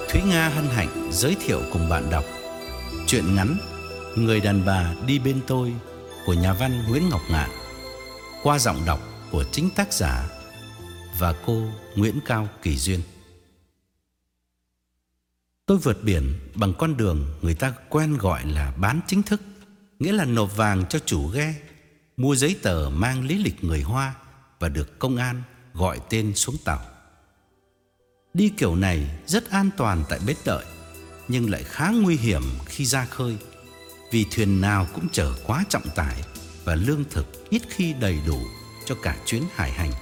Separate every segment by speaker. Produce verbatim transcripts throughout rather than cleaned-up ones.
Speaker 1: Thúy Nga hân hạnh giới thiệu cùng bạn đọc truyện ngắn Người đàn bà đi bên tôi của nhà văn Nguyễn Ngọc Ngạn qua giọng đọc của chính tác giả và cô Nguyễn Cao Kỳ Duyên. Tôi vượt biển bằng con đường người ta quen gọi là bán chính thức, nghĩa là nộp vàng cho chủ ghe, mua giấy tờ mang lý lịch người Hoa và được công an gọi tên xuống tàu. Đi kiểu này rất an toàn tại bến đợi, nhưng lại khá nguy hiểm khi ra khơi, vì thuyền nào cũng chở quá trọng tải và lương thực ít khi đầy đủ cho cả chuyến hải hành.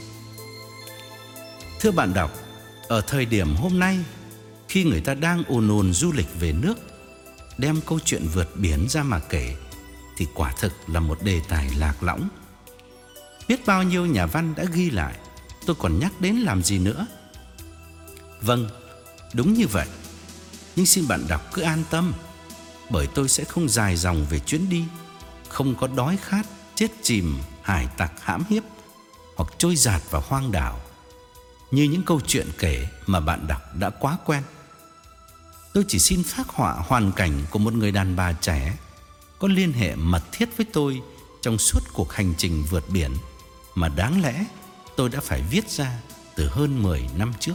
Speaker 1: Thưa bạn đọc, ở thời điểm hôm nay, khi người ta đang ùn ùn du lịch về nước, đem câu chuyện vượt biển ra mà kể thì quả thực là một đề tài lạc lõng. Biết bao nhiêu nhà văn đã ghi lại, tôi còn nhắc đến làm gì nữa. Vâng, đúng như vậy. Nhưng xin bạn đọc cứ an tâm, bởi tôi sẽ không dài dòng về chuyến đi, không có đói khát, chết chìm, hải tặc hãm hiếp hoặc trôi dạt vào hoang đảo như những câu chuyện kể mà bạn đọc đã quá quen. Tôi chỉ xin phác họa hoàn cảnh của một người đàn bà trẻ có liên hệ mật thiết với tôi trong suốt cuộc hành trình vượt biển mà đáng lẽ tôi đã phải viết ra từ hơn mười năm trước.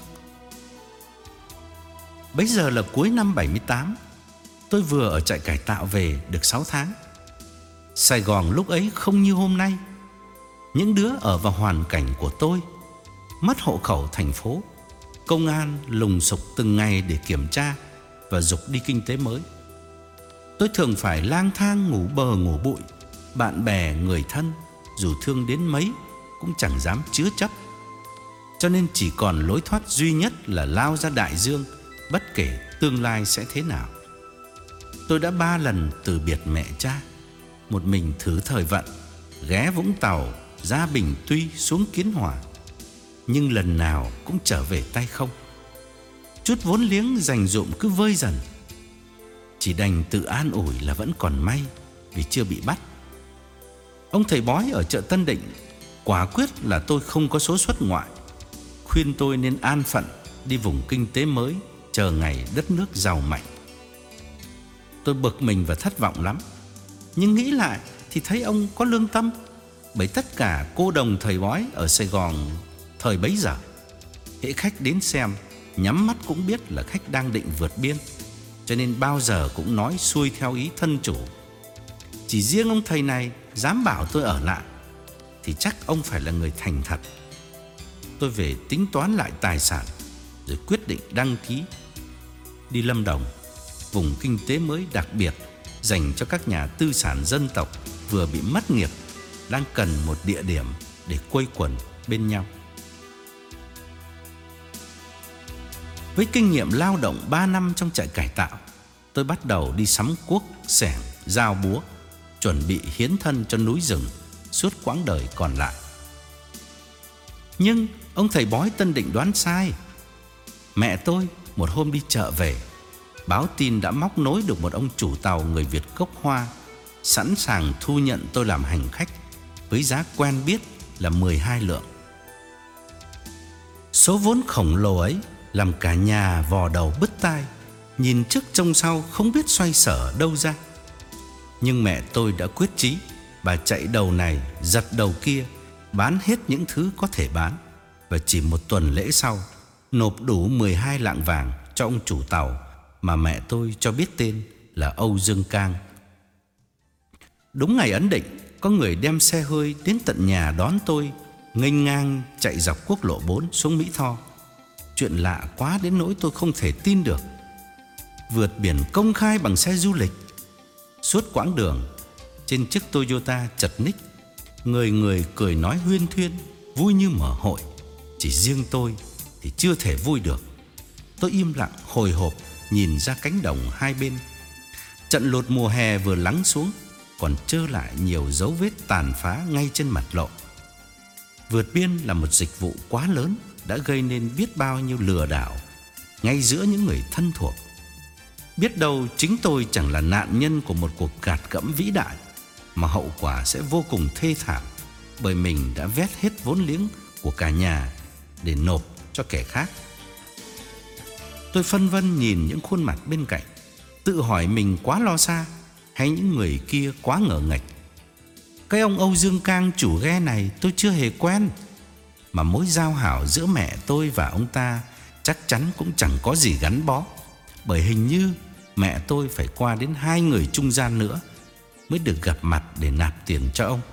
Speaker 1: Bấy giờ là cuối năm bảy mươi tám, tôi vừa ở trại cải tạo về được sáu tháng. Sài Gòn lúc ấy không như hôm nay. Những đứa ở vào hoàn cảnh của tôi, mất hộ khẩu thành phố, công an lùng sục từng ngày để kiểm tra và giục đi kinh tế mới. Tôi thường phải lang thang ngủ bờ ngủ bụi, bạn bè người thân dù thương đến mấy cũng chẳng dám chứa chấp. Cho nên chỉ còn lối thoát duy nhất là lao ra đại dương, bất kể tương lai sẽ thế nào. Tôi đã ba lần từ biệt mẹ cha, một mình thử thời vận, ghé Vũng Tàu, ra Bình Tuy, xuống Kiến Hòa, nhưng lần nào cũng trở về tay không. Chút vốn liếng dành dụm cứ vơi dần, chỉ đành tự an ủi là vẫn còn may vì chưa bị bắt. Ông thầy bói ở chợ Tân Định quả quyết là tôi không có số xuất ngoại, khuyên tôi nên an phận đi vùng kinh tế mới, chờ ngày đất nước giàu mạnh. Tôi bực mình và thất vọng lắm, nhưng nghĩ lại thì thấy ông có lương tâm, bởi tất cả cô đồng thầy bói ở Sài Gòn thời bấy giờ, hễ khách đến xem nhắm mắt cũng biết là khách đang định vượt biên, cho nên bao giờ cũng nói xuôi theo ý thân chủ. Chỉ riêng ông thầy này dám bảo tôi ở lại thì chắc ông phải là người thành thật. Tôi về tính toán lại tài sản rồi quyết định đăng ký đi Lâm Đồng, vùng kinh tế mới đặc biệt dành cho các nhà tư sản dân tộc vừa bị mất nghiệp, đang cần một địa điểm để quây quần bên nhau. Với kinh nghiệm lao động ba năm trong trại cải tạo, tôi bắt đầu đi sắm cuốc, xẻng, dao búa, chuẩn bị hiến thân cho núi rừng suốt quãng đời còn lại. Nhưng ông thầy bói Tân Định đoán sai. Mẹ tôi một hôm đi chợ về, báo tin đã móc nối được một ông chủ tàu người Việt gốc Hoa, sẵn sàng thu nhận tôi làm hành khách với giá quen biết là mười hai lượng. Số vốn khổng lồ ấy làm cả nhà vò đầu bứt tai, nhìn trước trông sau không biết xoay sở đâu ra. Nhưng mẹ tôi đã quyết chí, bà chạy đầu này giật đầu kia, bán hết những thứ có thể bán, và chỉ một tuần lễ sau nộp đủ mười hai lạng vàng cho ông chủ tàu mà mẹ tôi cho biết tên là Âu Dương Cang. Đúng ngày ấn định, có người đem xe hơi đến tận nhà đón tôi, nghênh ngang chạy dọc quốc lộ bốn xuống Mỹ Tho. Chuyện lạ quá đến nỗi tôi không thể tin được. Vượt biển công khai bằng xe du lịch. Suốt quãng đường, trên chiếc Toyota chật ních, người người cười nói huyên thuyên, vui như mở hội. Chỉ riêng tôi thì chưa thể vui được. Tôi im lặng hồi hộp nhìn ra cánh đồng hai bên. Trận lụt mùa hè vừa lắng xuống, còn trơ lại nhiều dấu vết tàn phá ngay trên mặt lộ. Vượt biên là một dịch vụ quá lớn, đã gây nên biết bao nhiêu lừa đảo ngay giữa những người thân thuộc. Biết đâu chính tôi chẳng là nạn nhân của một cuộc gạt gẫm vĩ đại, mà hậu quả sẽ vô cùng thê thảm, bởi mình đã vét hết vốn liếng của cả nhà để nộp cho kẻ khác. Tôi phân vân nhìn những khuôn mặt bên cạnh, tự hỏi mình quá lo xa hay những người kia quá ngờ nghệch. Cái ông Âu Dương Cang chủ ghe này tôi chưa hề quen, mà mối giao hảo giữa mẹ tôi và ông ta chắc chắn cũng chẳng có gì gắn bó, bởi hình như mẹ tôi phải qua đến hai người trung gian nữa mới được gặp mặt để nạp tiền cho ông.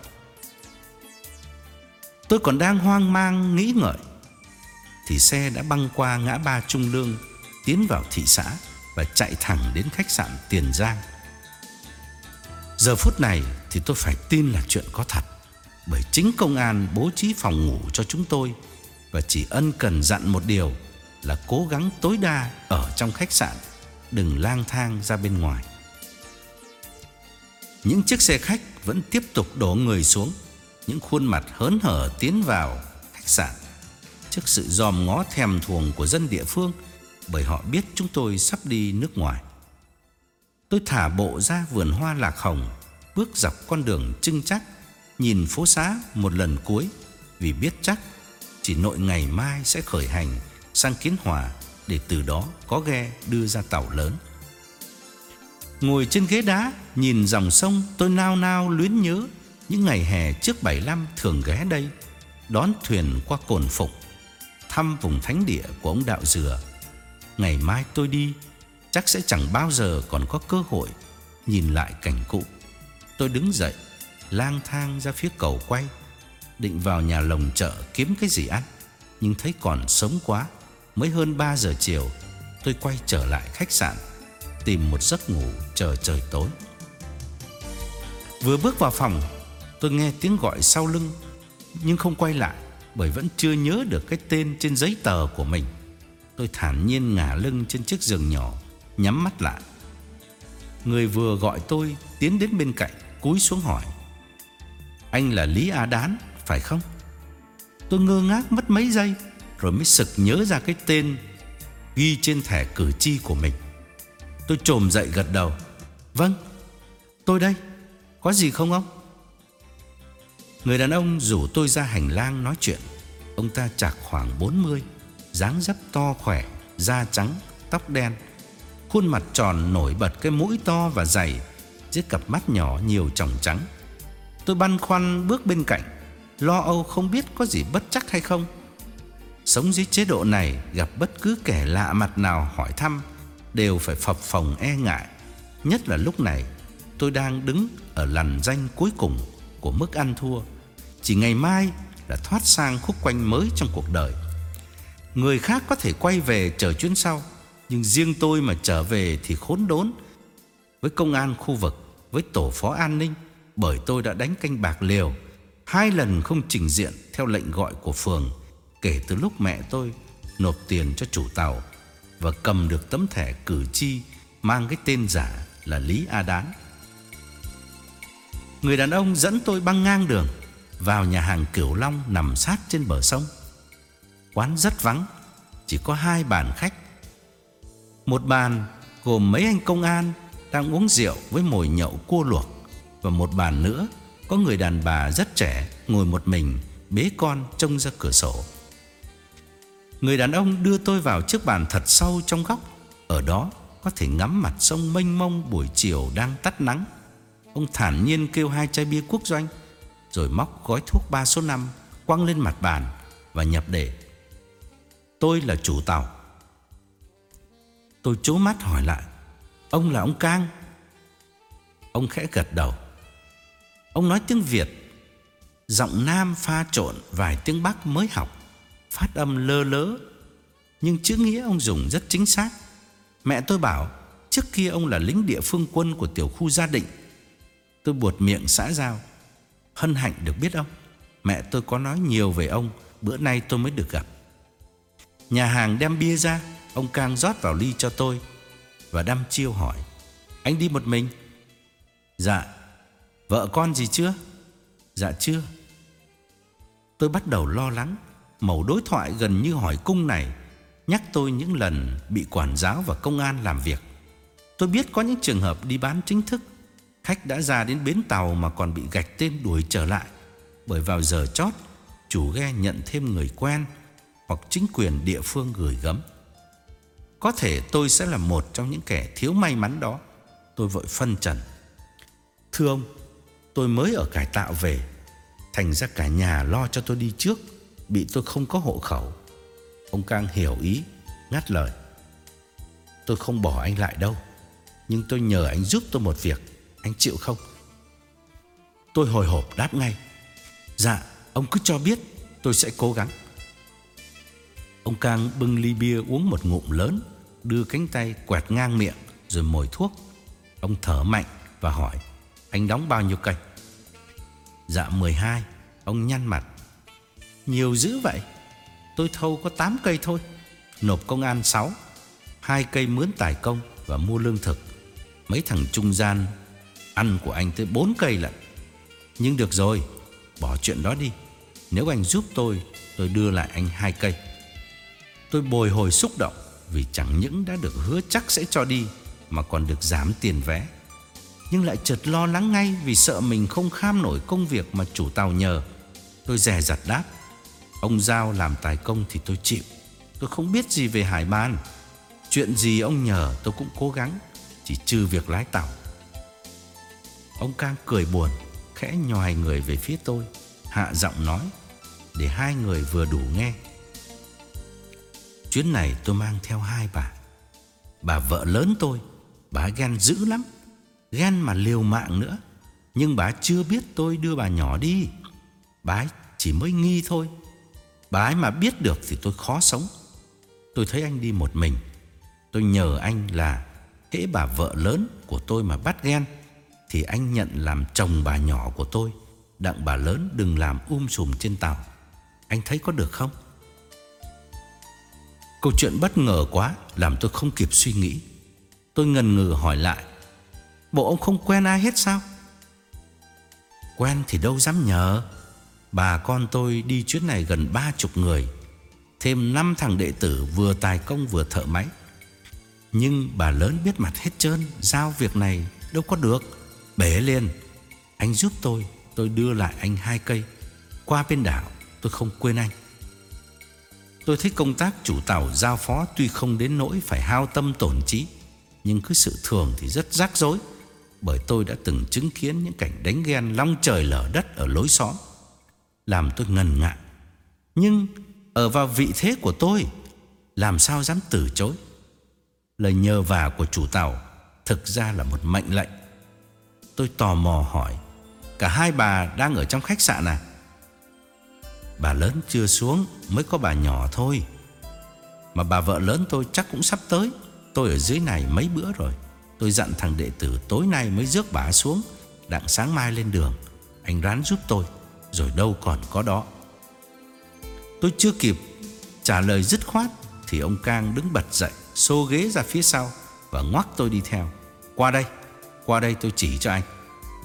Speaker 1: Tôi còn đang hoang mang nghĩ ngợi thì xe đã băng qua ngã ba Trung Lương, tiến vào thị xã và chạy thẳng đến khách sạn Tiền Giang. Giờ phút này thì tôi phải tin là chuyện có thật, bởi chính công an bố trí phòng ngủ cho chúng tôi và chỉ ân cần dặn một điều là cố gắng tối đa ở trong khách sạn, đừng lang thang ra bên ngoài. Những chiếc xe khách vẫn tiếp tục đổ người xuống, những khuôn mặt hớn hở tiến vào khách sạn trước sự dòm ngó thèm thuồng của dân địa phương, bởi họ biết chúng tôi sắp đi nước ngoài. Tôi thả bộ ra vườn hoa lạc hồng, bước dọc con đường trưng chắc, nhìn phố xá một lần cuối, vì biết chắc chỉ nội ngày mai sẽ khởi hành sang Kiến Hòa, để từ đó có ghe đưa ra tàu lớn. Ngồi trên ghế đá nhìn dòng sông, tôi nao nao luyến nhớ những ngày hè trước bảy lăm thường ghé đây, đón thuyền qua Cồn Phụng, thăm vùng thánh địa của ông Đạo Dừa. Ngày mai tôi đi, chắc sẽ chẳng bao giờ còn có cơ hội nhìn lại cảnh cũ. Tôi đứng dậy, lang thang ra phía cầu quay, định vào nhà lồng chợ kiếm cái gì ăn, nhưng thấy còn sớm quá. Mới hơn ba giờ chiều, tôi quay trở lại khách sạn, tìm một giấc ngủ chờ trời tối. Vừa bước vào phòng, tôi nghe tiếng gọi sau lưng, nhưng không quay lại, bởi vẫn chưa nhớ được cái tên trên giấy tờ của mình. Tôi thản nhiên ngả lưng trên chiếc giường nhỏ, nhắm mắt lại. Người vừa gọi tôi tiến đến bên cạnh, cúi xuống hỏi: "Anh là Lý A Đán, phải không?" Tôi ngơ ngác mất mấy giây, rồi mới sực nhớ ra cái tên ghi trên thẻ cử tri của mình. Tôi chồm dậy gật đầu: "Vâng, tôi đây, có gì không ông?" Người đàn ông rủ tôi ra hành lang nói chuyện. Ông ta chạc khoảng bốn mươi, dáng dấp to khỏe, da trắng, tóc đen, khuôn mặt tròn nổi bật cái mũi to và dày, với cặp mắt nhỏ nhiều tròng trắng. Tôi băn khoăn bước bên cạnh, lo âu không biết có gì bất trắc hay không. Sống dưới chế độ này, gặp bất cứ kẻ lạ mặt nào hỏi thăm đều phải phập phồng e ngại, nhất là lúc này tôi đang đứng ở lằn ranh cuối cùng của mức ăn thua. Chỉ ngày mai là thoát sang khúc quanh mới trong cuộc đời. Người khác có thể quay về chờ chuyến sau, nhưng riêng tôi mà trở về thì khốn đốn với công an khu vực, với tổ phó an ninh, bởi tôi đã đánh canh bạc liều, hai lần không trình diện theo lệnh gọi của phường kể từ lúc mẹ tôi nộp tiền cho chủ tàu và cầm được tấm thẻ cử tri mang cái tên giả là Lý A Đán. Người đàn ông dẫn tôi băng ngang đường vào nhà hàng Cửu Long nằm sát trên bờ sông. Quán rất vắng, chỉ có hai bàn khách. Một bàn gồm mấy anh công an đang uống rượu với mồi nhậu cua luộc, và một bàn nữa có người đàn bà rất trẻ ngồi một mình bế con trông ra cửa sổ. Người đàn ông đưa tôi vào chiếc bàn thật sâu trong góc. Ở đó có thể ngắm mặt sông mênh mông buổi chiều đang tắt nắng. Ông thản nhiên kêu hai chai bia quốc doanh, rồi móc gói thuốc ba số năm quăng lên mặt bàn và nhập đề: "Tôi là chủ tàu." Tôi trố mắt hỏi lại: "Ông là ông Cang?" Ông khẽ gật đầu. Ông nói tiếng Việt, giọng Nam pha trộn vài tiếng Bắc mới học, phát âm lơ lớ, nhưng chữ nghĩa ông dùng rất chính xác. Mẹ tôi bảo trước kia ông là lính địa phương quân của tiểu khu Gia Định. Tôi buột miệng xã giao: "Hân hạnh được biết ông. Mẹ tôi có nói nhiều về ông, bữa nay tôi mới được gặp." Nhà hàng đem bia ra, ông Cang rót vào ly cho tôi và đăm chiêu hỏi: "Anh đi một mình?" "Dạ." "Vợ con gì chưa?" "Dạ chưa." Tôi bắt đầu lo lắng. Mẩu đối thoại gần như hỏi cung này nhắc tôi những lần bị quản giáo và công an làm việc. Tôi biết có những trường hợp đi bán chính thức, khách đã ra đến bến tàu mà còn bị gạch tên đuổi trở lại, bởi vào giờ chót chủ ghe nhận thêm người quen hoặc chính quyền địa phương gửi gắm. Có thể tôi sẽ là một trong những kẻ thiếu may mắn đó. Tôi vội phân trần: Thưa ông, tôi mới ở cải tạo về, thành ra cả nhà lo cho tôi đi trước, bị tôi không có hộ khẩu. Ông Cang hiểu ý, ngắt lời: Tôi không bỏ anh lại đâu, nhưng tôi nhờ anh giúp tôi một việc, anh chịu không? Tôi hồi hộp đáp ngay: Dạ, ông cứ cho biết, tôi sẽ cố gắng. Ông Cang bưng ly bia uống một ngụm lớn, đưa cánh tay quẹt ngang miệng rồi mồi thuốc. Ông thở mạnh và hỏi: Anh đóng bao nhiêu cây? Dạ mười hai. Ông nhăn mặt: Nhiều dữ vậy? Tôi thâu có tám cây thôi. Nộp công an sáu, hai cây mướn tài công và mua lương thực. Mấy thằng trung gian ăn của anh tới bốn cây lận. Nhưng được rồi, bỏ chuyện đó đi. Nếu anh giúp tôi, tôi đưa lại anh hai cây. Tôi bồi hồi xúc động vì chẳng những đã được hứa chắc sẽ cho đi, mà còn được giảm tiền vé. Nhưng lại chợt lo lắng ngay vì sợ mình không kham nổi công việc mà chủ tàu nhờ. Tôi dè dặt đáp: Ông giao làm tài công thì tôi chịu. Tôi không biết gì về hải ban. Chuyện gì ông nhờ tôi cũng cố gắng, chỉ trừ việc lái tàu. Ông Cang cười buồn, khẽ nhoài người về phía tôi, hạ giọng nói để hai người vừa đủ nghe: Chuyến này tôi mang theo hai bà. Bà vợ lớn tôi, bà ghen dữ lắm, ghen mà liều mạng nữa. Nhưng bà chưa biết tôi đưa bà nhỏ đi. Bà ấy chỉ mới nghi thôi. Bà ấy mà biết được thì tôi khó sống. Tôi thấy anh đi một mình, tôi nhờ anh là hễ bà vợ lớn của tôi mà bắt ghen thì anh nhận làm chồng bà nhỏ của tôi, đặng bà lớn đừng làm um sùm trên tàu. Anh thấy có được không? Câu chuyện bất ngờ quá, làm tôi không kịp suy nghĩ. Tôi ngần ngừ hỏi lại: Bộ ông không quen ai hết sao? Quen thì đâu dám nhờ. Bà con tôi đi chuyến này gần ba chục người, thêm năm thằng đệ tử vừa tài công vừa thợ máy. Nhưng bà lớn biết mặt hết trơn, giao việc này đâu có được. Bể lên, anh giúp tôi, tôi đưa lại anh hai cây. Qua bên đảo tôi không quên anh. Tôi thấy công tác chủ tàu giao phó tuy không đến nỗi phải hao tâm tổn trí, nhưng cứ sự thường thì rất rắc rối. Bởi tôi đã từng chứng kiến những cảnh đánh ghen long trời lở đất ở lối xóm, làm tôi ngần ngại. Nhưng ở vào vị thế của tôi, làm sao dám từ chối. Lời nhờ vả của chủ tàu thực ra là một mệnh lệnh. Tôi tò mò hỏi: Cả hai bà đang ở trong khách sạn à? Bà lớn chưa xuống, mới có bà nhỏ thôi. Mà bà vợ lớn tôi chắc cũng sắp tới. Tôi ở dưới này mấy bữa rồi. Tôi dặn thằng đệ tử tối nay mới rước bà xuống, đặng sáng mai lên đường. Anh ráng giúp tôi, rồi đâu còn có đó. Tôi chưa kịp trả lời dứt khoát thì ông Cang đứng bật dậy, xô ghế ra phía sau và ngoắc tôi đi theo. Qua đây, qua đây tôi chỉ cho anh.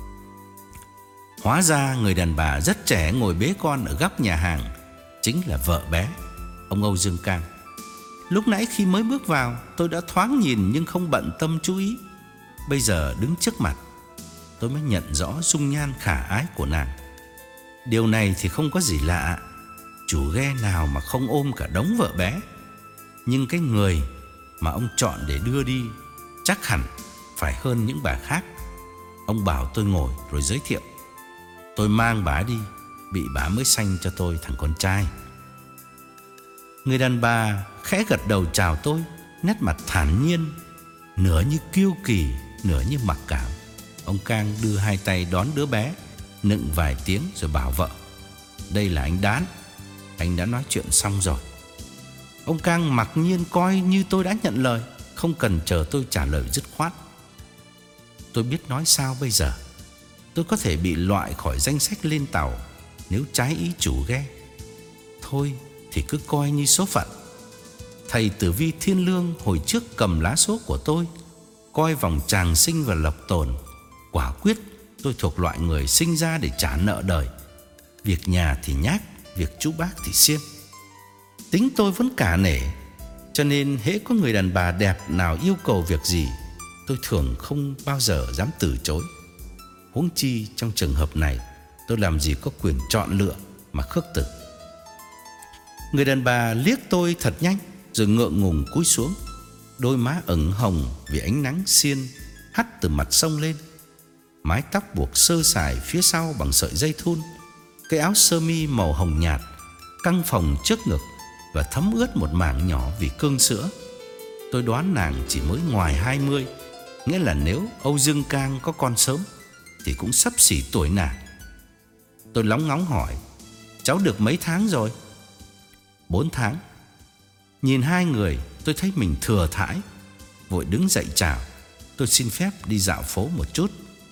Speaker 1: Hóa ra người đàn bà rất trẻ ngồi bế con ở góc nhà hàng chính là vợ bé, ông Âu Dương Cang. Lúc nãy khi mới bước vào, tôi đã thoáng nhìn nhưng không bận tâm chú ý. Bây giờ đứng trước mặt, tôi mới nhận rõ dung nhan khả ái của nàng. Điều này thì không có gì lạ. Chủ ghe nào mà không ôm cả đống vợ bé. Nhưng cái người mà ông chọn để đưa đi chắc hẳn phải hơn những bà khác. Ông bảo tôi ngồi rồi giới thiệu. Tôi mang bà đi, bị bà mới sanh cho tôi thằng con trai. Người đàn bà khẽ gật đầu chào tôi, nét mặt thản nhiên, nửa như kiêu kỳ, nửa như mặc cảm. Ông Cang đưa hai tay đón đứa bé, nựng vài tiếng rồi bảo vợ: Đây là anh Đán, anh đã nói chuyện xong rồi. Ông Cang mặc nhiên coi như tôi đã nhận lời, không cần chờ tôi trả lời dứt khoát. Tôi biết nói sao bây giờ. Tôi có thể bị loại khỏi danh sách lên tàu nếu trái ý chủ ghe. Thôi thì cứ coi như số phận. Thầy Tử Vi Thiên Lương hồi trước cầm lá số của tôi, coi vòng tràng sinh và lộc tồn. Quả quyết tôi thuộc loại người sinh ra để trả nợ đời. Việc nhà thì nhác, việc chú bác thì siêng. Tính tôi vẫn cả nể, cho nên hễ có người đàn bà đẹp nào yêu cầu việc gì, tôi thường không bao giờ dám từ chối. Huống chi trong trường hợp này, tôi làm gì có quyền chọn lựa mà khước từ. Người đàn bà liếc tôi thật nhanh rồi ngượng ngùng cúi xuống. Đôi má ửng hồng vì ánh nắng xiên hắt từ mặt sông lên. Mái tóc buộc sơ sài phía sau bằng sợi dây thun. Cái áo sơ mi màu hồng nhạt căng phồng trước ngực và thấm ướt một mảng nhỏ vì cương sữa. Tôi đoán nàng chỉ mới ngoài hai mươi, nghĩa là nếu Âu Dương Cang có con sớm thì cũng xấp xỉ tuổi nàng. Tôi lóng ngóng hỏi: cháu được mấy tháng rồi? Bốn tháng. Nhìn hai người tôi thấy mình thừa thãi, vội đứng dậy chào: tôi xin phép đi dạo phố một chút.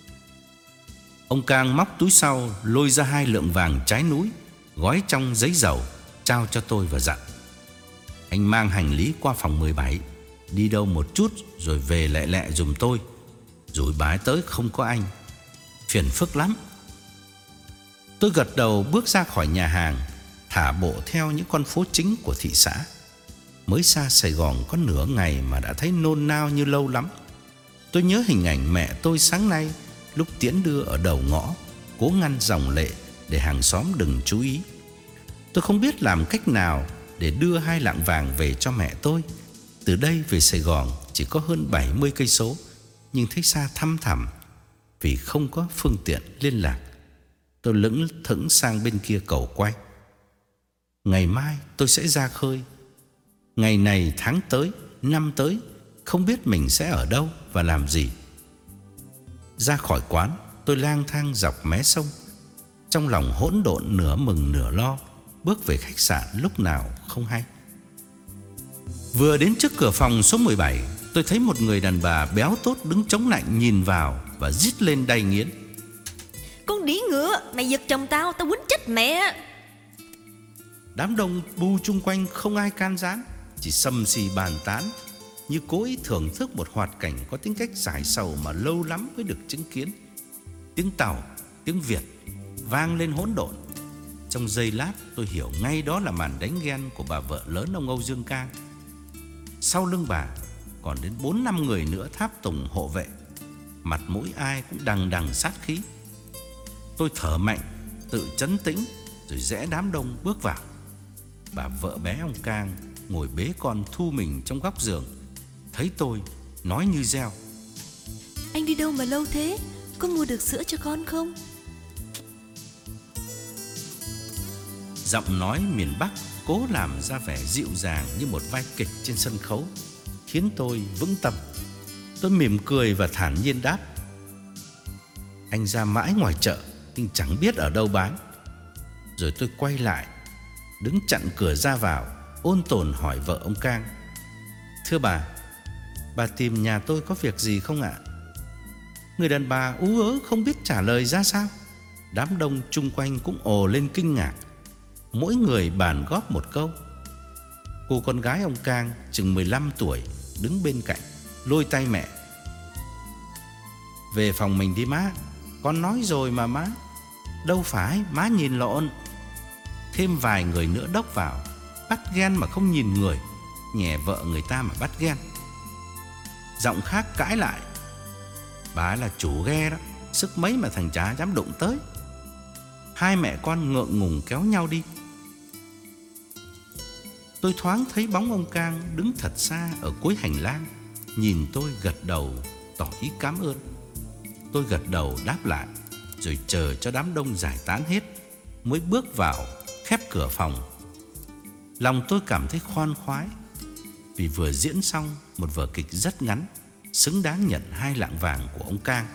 Speaker 1: Ông Cang móc túi sau lôi ra hai lượng vàng trái núi gói trong giấy dầu, trao cho tôi và dặn: anh mang hành lý qua phòng mười bảy, đi đâu một chút rồi về lẹ lẹ giùm tôi. Rủi bái tới không có anh, phiền phức lắm. Tôi gật đầu bước ra khỏi nhà hàng, thả bộ theo những con phố chính của thị xã. Mới xa Sài Gòn có nửa ngày mà đã thấy nôn nao như lâu lắm. Tôi nhớ hình ảnh mẹ tôi sáng nay lúc tiễn đưa ở đầu ngõ, cố ngăn dòng lệ để hàng xóm đừng chú ý. Tôi không biết làm cách nào để đưa hai lạng vàng về cho mẹ tôi. Từ đây về Sài Gòn chỉ có hơn bảy mươi cây số, nhưng thấy xa thăm thẳm vì không có phương tiện liên lạc. Tôi lững thững sang bên kia cầu quay. Ngày mai tôi sẽ ra khơi. Ngày này tháng tới, năm tới, không biết mình sẽ ở đâu và làm gì. Ra khỏi quán, tôi lang thang dọc mé sông, trong lòng hỗn độn nửa mừng nửa lo, bước về khách sạn lúc nào không hay. Vừa đến trước cửa phòng số mười bảy, tôi thấy một người đàn bà béo tốt đứng chống lạnh nhìn vào và rít lên đầy nghiến:
Speaker 2: con đĩ ngựa, mày giật chồng tao, tao quýnh chết mẹ.
Speaker 1: Đám đông bu chung quanh không ai can gián, chỉ sầm xì bàn tán như cố ý thưởng thức một hoạt cảnh có tính cách giải sầu mà lâu lắm mới được chứng kiến. Tiếng Tàu, tiếng Việt vang lên hỗn độn. Trong giây lát tôi hiểu ngay đó là màn đánh ghen của bà vợ lớn ông Âu Dương Cang. Sau lưng bà còn đến bốn năm người nữa tháp tùng hộ vệ, mặt mũi ai cũng đằng đằng sát khí. Tôi thở mạnh, tự trấn tĩnh rồi rẽ đám đông bước vào. Bà vợ bé ông Cang ngồi bế con thu mình trong góc giường, thấy tôi nói như reo:
Speaker 2: anh đi đâu mà lâu thế? Có mua được sữa cho con không?
Speaker 1: Giọng nói miền Bắc cố làm ra vẻ dịu dàng như một vai kịch trên sân khấu, khiến tôi vững tâm. Tôi mỉm cười và thản nhiên đáp: anh ra mãi ngoài chợ nhưng chẳng biết ở đâu bán. Rồi tôi quay lại, đứng chặn cửa ra vào, ôn tồn hỏi vợ ông Cang: thưa bà, bà tìm nhà tôi có việc gì không ạ? Người đàn bà ú ớ không biết trả lời ra sao. Đám đông chung quanh cũng ồ lên kinh ngạc, mỗi người bàn góp một câu. Cô con gái ông Cang chừng mười lăm tuổi đứng bên cạnh, lôi tay mẹ: về phòng mình đi má, con nói rồi mà má. Đâu phải, má nhìn lộn. Thêm vài người nữa đốc vào: bắt ghen mà không nhìn người, nhè vợ người ta mà bắt ghen. Giọng khác cãi lại: bà ấy là chủ ghe đó, sức mấy mà thằng chả dám đụng tới. Hai mẹ con ngượng ngùng kéo nhau đi. Tôi thoáng thấy bóng ông Cang đứng thật xa ở cuối hành lang, nhìn tôi gật đầu tỏ ý cảm ơn. Tôi gật đầu đáp lại, rồi chờ cho đám đông giải tán hết mới bước vào khép cửa phòng. Lòng tôi cảm thấy khoan khoái vì vừa diễn xong một vở kịch rất ngắn, xứng đáng nhận hai lạng vàng của ông Cang.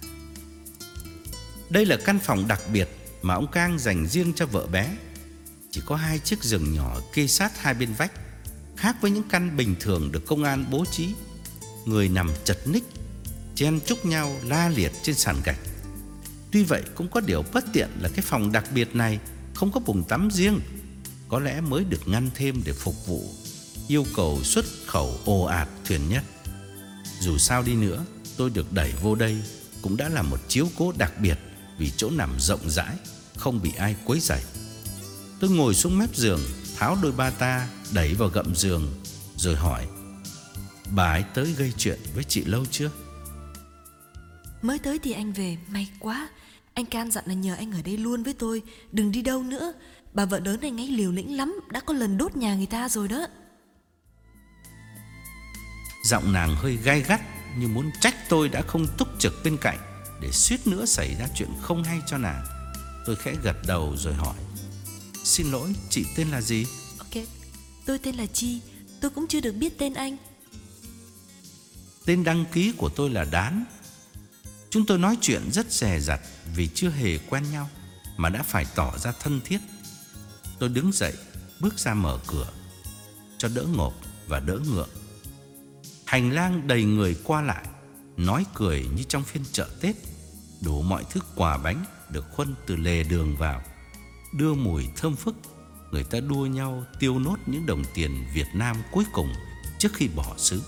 Speaker 1: Đây là căn phòng đặc biệt mà ông Cang dành riêng cho vợ bé. Chỉ có hai chiếc giường nhỏ kê sát hai bên vách, khác với những căn bình thường được công an bố trí. Người nằm chật ních, chen chúc nhau la liệt trên sàn gạch. Tuy vậy cũng có điều bất tiện là cái phòng đặc biệt này không có bồn tắm riêng, có lẽ mới được ngăn thêm để phục vụ yêu cầu xuất khẩu ồ ạt thuyền nhất. Dù sao đi nữa, tôi được đẩy vô đây cũng đã là một chiếu cố đặc biệt vì chỗ nằm rộng rãi, không bị ai quấy rầy. Tôi ngồi xuống mép giường, tháo đôi bata đẩy vào gậm giường, rồi hỏi: bà ấy tới gây chuyện với chị lâu chưa?
Speaker 2: Mới tới thì anh về, may quá. Anh Can dặn là nhờ anh ở đây luôn với tôi, đừng đi đâu nữa. Bà vợ lớn anh ấy liều lĩnh lắm, đã có lần đốt nhà người ta rồi đó.
Speaker 1: Giọng nàng hơi gai gắt, như muốn trách tôi đã không túc trực bên cạnh, để suýt nữa xảy ra chuyện không hay cho nàng. Tôi khẽ gật đầu rồi hỏi: Xin lỗi, chị tên là gì?
Speaker 2: Ok, tôi tên là Chi. Tôi cũng chưa được biết tên anh.
Speaker 1: Tên đăng ký của tôi là Đán. Chúng tôi nói chuyện rất dè dặt vì chưa hề quen nhau mà đã phải tỏ ra thân thiết. Tôi đứng dậy, bước ra mở cửa, cho đỡ ngộp và đỡ ngượng. Hành lang đầy người qua lại, nói cười như trong phiên chợ Tết. Đủ mọi thứ quà bánh được khuân từ lề đường vào, đưa mùi thơm phức. Người ta đua nhau tiêu nốt những đồng tiền Việt Nam cuối cùng trước khi bỏ xứ.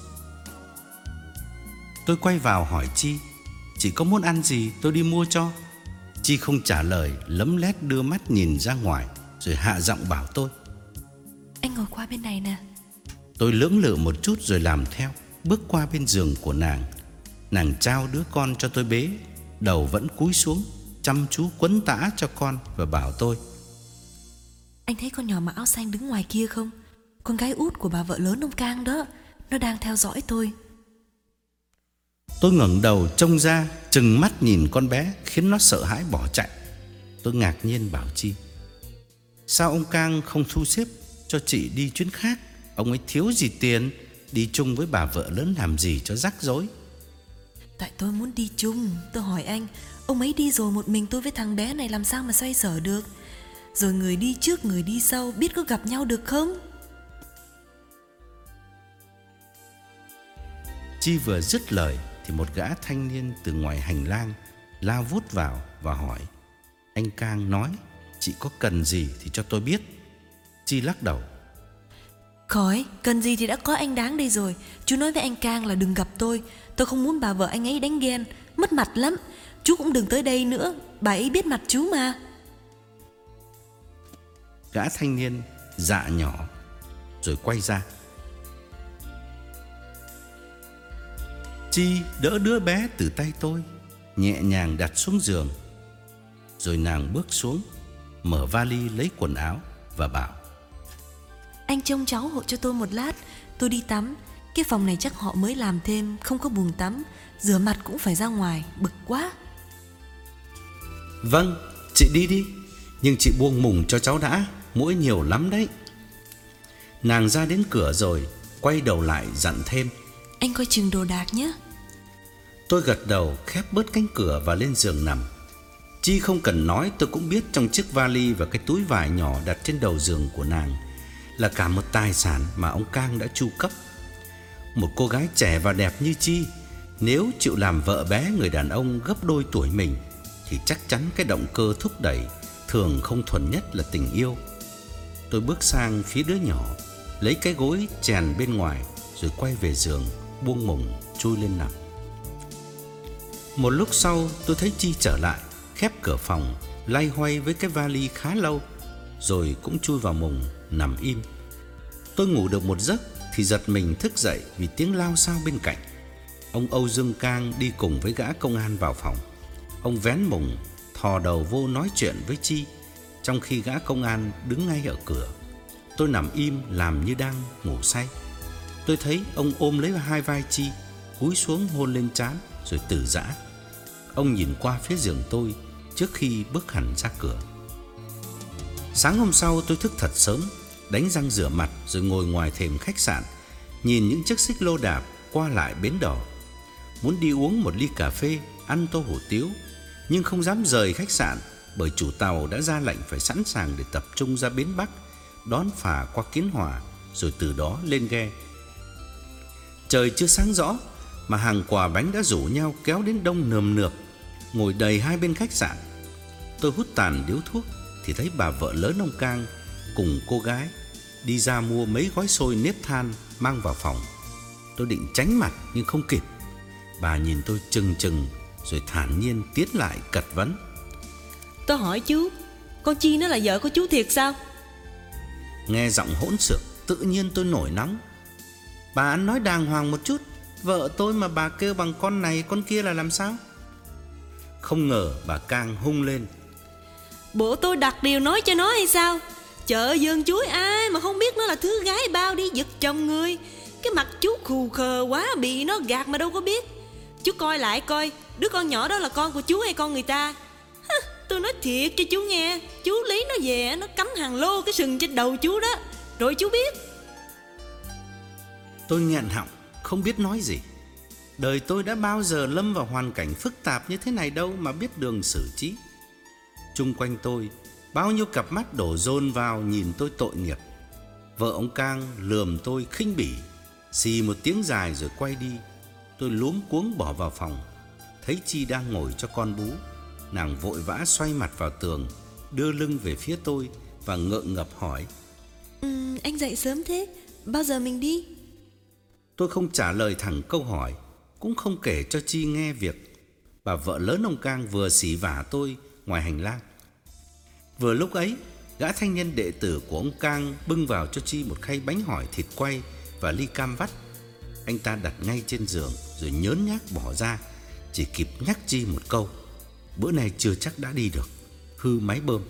Speaker 1: Tôi quay vào hỏi Chi: Chị có muốn ăn gì tôi đi mua cho? Chi không trả lời, lấm lét đưa mắt nhìn ra ngoài, rồi hạ giọng bảo tôi:
Speaker 2: Anh ngồi qua bên này nè.
Speaker 1: Tôi lưỡng lự một chút rồi làm theo, bước qua bên giường của nàng. Nàng trao đứa con cho tôi bế, đầu vẫn cúi xuống, chăm chú quấn tã cho con và bảo tôi:
Speaker 2: Anh thấy con nhỏ mặc áo xanh đứng ngoài kia không? Con gái út của bà vợ lớn ông Cang đó. Nó đang theo dõi tôi.
Speaker 1: Tôi ngẩng đầu trông ra, trừng mắt nhìn con bé, khiến nó sợ hãi bỏ chạy. Tôi ngạc nhiên bảo Chi: Sao ông Cang không thu xếp cho chị đi chuyến khác? Ông ấy thiếu gì tiền, đi chung với bà vợ lớn làm gì cho rắc rối.
Speaker 2: Tại tôi muốn đi chung. Tôi hỏi anh, ông ấy đi rồi một mình tôi với thằng bé này làm sao mà xoay sở được? Rồi người đi trước người đi sau biết có gặp nhau được không?
Speaker 1: Chi vừa dứt lời thì một gã thanh niên từ ngoài hành lang lao vút vào và hỏi: Anh Cang nói chị có cần gì thì cho tôi biết. Chi lắc đầu:
Speaker 2: Khỏi, cần gì thì đã có anh Đáng đây rồi. Chú nói với anh Cang là đừng gặp tôi. Tôi không muốn bà vợ anh ấy đánh ghen, mất mặt lắm. Chú cũng đừng tới đây nữa, bà ấy biết mặt chú mà.
Speaker 1: Gã thanh niên dạ nhỏ rồi quay ra. Chi đỡ đứa bé từ tay tôi, nhẹ nhàng đặt xuống giường. Rồi nàng bước xuống, mở vali lấy quần áo và bảo:
Speaker 2: Anh trông cháu hộ cho tôi một lát, tôi đi tắm. Cái phòng này chắc họ mới làm thêm, không có bồn tắm. Rửa mặt cũng phải ra ngoài, bực quá.
Speaker 1: Vâng, chị đi đi, nhưng chị buông mùng cho cháu đã, muỗi nhiều lắm đấy. Nàng ra đến cửa rồi quay đầu lại dặn thêm:
Speaker 2: Anh coi chừng đồ đạc nhé.
Speaker 1: Tôi gật đầu, khép bớt cánh cửa và lên giường nằm. Chi không cần nói tôi cũng biết trong chiếc vali và cái túi vải nhỏ đặt trên đầu giường của nàng là cả một tài sản mà ông Cang đã chu cấp. Một cô gái trẻ và đẹp như Chi, nếu chịu làm vợ bé người đàn ông gấp đôi tuổi mình, thì chắc chắn cái động cơ thúc đẩy thường không thuần nhất là tình yêu. Tôi bước sang phía đứa nhỏ, lấy cái gối chèn bên ngoài, rồi quay về giường, buông mùng chui lên nằm. Một lúc sau tôi thấy Chi trở lại, khép cửa phòng, loay hoay với cái vali khá lâu, rồi cũng chui vào mùng nằm im. Tôi ngủ được một giấc thì giật mình thức dậy vì tiếng lao xao bên cạnh. Ông Âu Dương Cang đi cùng với gã công an vào phòng. Ông vén mùng, thò đầu vô nói chuyện với Chi, trong khi gã công an đứng ngay ở cửa. Tôi nằm im làm như đang ngủ say. Tôi thấy ông ôm lấy hai vai Chi, cúi xuống hôn lên trán rồi từ giã. Ông nhìn qua phía giường tôi trước khi bước hẳn ra cửa. Sáng hôm sau tôi thức thật sớm, đánh răng rửa mặt rồi ngồi ngoài thềm khách sạn, nhìn những chiếc xích lô đạp qua lại bến đò. Muốn đi uống một ly cà phê, ăn tô hủ tiếu, nhưng không dám rời khách sạn bởi chủ tàu đã ra lệnh phải sẵn sàng để tập trung ra bến Bắc, đón phà qua Kiến Hòa rồi từ đó lên ghe. Trời chưa sáng rõ mà hàng quà bánh đã rủ nhau kéo đến đông nườm nượp, ngồi đầy hai bên khách sạn. Tôi hút tàn điếu thuốc thì thấy bà vợ lớn ông Cang cùng cô gái đi ra mua mấy gói xôi nếp than mang vào phòng. Tôi định tránh mặt nhưng không kịp. Bà nhìn tôi chừng chừng rồi thản nhiên tiến lại cật vấn:
Speaker 3: Tôi hỏi chú, con Chi nó là vợ của chú thiệt sao?
Speaker 1: Nghe giọng hỗn xược, tự nhiên tôi nổi nóng. Bà ăn nói đàng hoàng một chút, vợ tôi mà bà kêu bằng con này con kia là làm sao? Không ngờ bà Cang hung lên:
Speaker 3: Bộ tôi đặt điều nói cho nó hay sao? Chợ vườn chuối ai mà không biết nó là thứ gái bao đi giật chồng người. Cái Cái mặt chú khù khờ quá, bị nó gạt mà đâu có biết. Chú coi lại coi, đứa con nhỏ đó là con của chú hay con người ta? Hứ, tôi nói thiệt cho chú nghe, chú lấy nó về nó cắm hàng lô cái sừng trên đầu chú đó, rồi chú biết.
Speaker 1: Tôi nghẹn họng, không biết nói gì. Đời tôi đã bao giờ lâm vào hoàn cảnh phức tạp như thế này đâu mà biết đường xử trí. Chung quanh tôi, bao nhiêu cặp mắt đổ dồn vào nhìn tôi tội nghiệp. Vợ ông Cang lườm tôi khinh bỉ, xì một tiếng dài rồi quay đi. Tôi luống cuống bỏ vào phòng. Thấy Chi đang ngồi cho con bú, nàng vội vã xoay mặt vào tường, đưa lưng về phía tôi và ngượng ngập hỏi:
Speaker 2: ừ, Anh dậy sớm thế, bao giờ mình đi?
Speaker 1: Tôi không trả lời thẳng câu hỏi, cũng không kể cho Chi nghe việc bà vợ lớn ông Cang vừa xỉ vả tôi ngoài hành lang. Vừa lúc ấy, gã thanh niên đệ tử của ông Cang bưng vào cho Chi một khay bánh hỏi thịt quay và ly cam vắt. Anh ta đặt ngay trên giường rồi nhớn nhác bỏ ra, chỉ kịp nhắc Chi một câu: bữa nay chưa chắc đã đi được, hư máy bơm.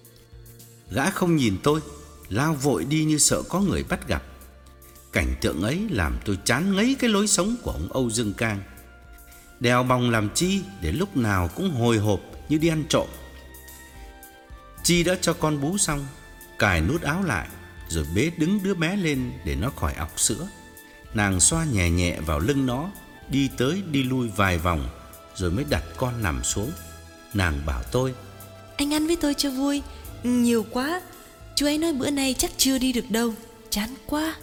Speaker 1: Gã không nhìn tôi, lao vội đi như sợ có người bắt gặp. Cảnh tượng ấy làm tôi chán ngấy cái lối sống của ông Âu Dương Cang. Đèo bòng làm chi để lúc nào cũng hồi hộp như đi ăn trộm. Chi đã cho con bú xong, cài nút áo lại rồi bế đứng đứa bé lên để nó khỏi ọc sữa. Nàng xoa nhẹ nhẹ vào lưng nó, đi tới đi lui vài vòng rồi mới đặt con nằm xuống. Nàng bảo tôi:
Speaker 2: Anh ăn với tôi cho vui, nhiều quá. Chú ấy nói bữa nay chắc chưa đi được đâu, chán quá.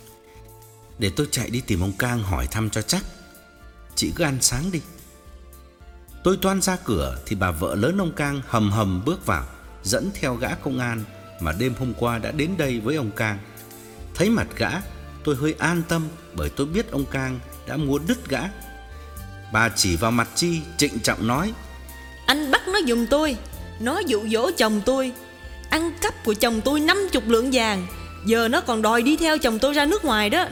Speaker 1: Để tôi chạy đi tìm ông Cang hỏi thăm cho chắc. Chị cứ ăn sáng đi. Tôi toan ra cửa thì bà vợ lớn ông Cang hầm hầm bước vào, dẫn theo gã công an mà đêm hôm qua đã đến đây với ông Cang. Thấy mặt gã, tôi hơi an tâm bởi tôi biết ông Cang đã muốn đứt gã. Bà chỉ vào mặt Chi, trịnh trọng nói:
Speaker 3: Anh bắt nó giùm tôi. Nó dụ dỗ chồng tôi, ăn cắp của chồng tôi năm chục lượng vàng. Giờ nó còn đòi đi theo chồng tôi ra nước ngoài đó.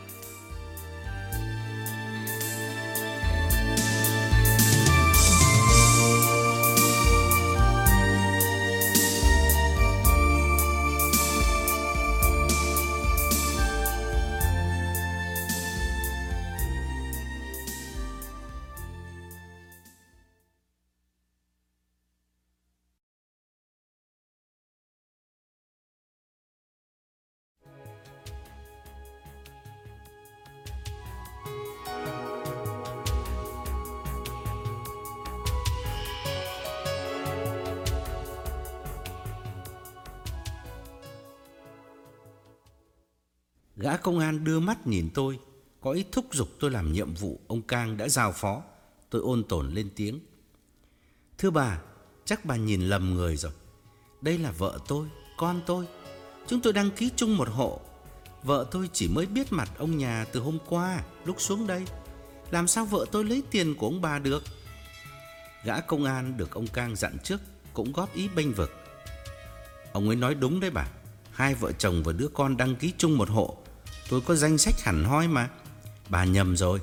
Speaker 1: Gã công an đưa mắt nhìn tôi, có ý thúc giục tôi làm nhiệm vụ ông Cang đã giao phó. Tôi ôn tồn lên tiếng: Thưa bà, chắc bà nhìn lầm người rồi. Đây là vợ tôi, con tôi. Chúng tôi đăng ký chung một hộ. Vợ tôi chỉ mới biết mặt ông nhà từ hôm qua lúc xuống đây. Làm sao vợ tôi lấy tiền của ông bà được? Gã công an được ông Cang dặn trước cũng góp ý bênh vực: Ông ấy nói đúng đấy bà. Hai vợ chồng và đứa con đăng ký chung một hộ. Tôi có danh sách hẳn hoi mà. Bà nhầm rồi.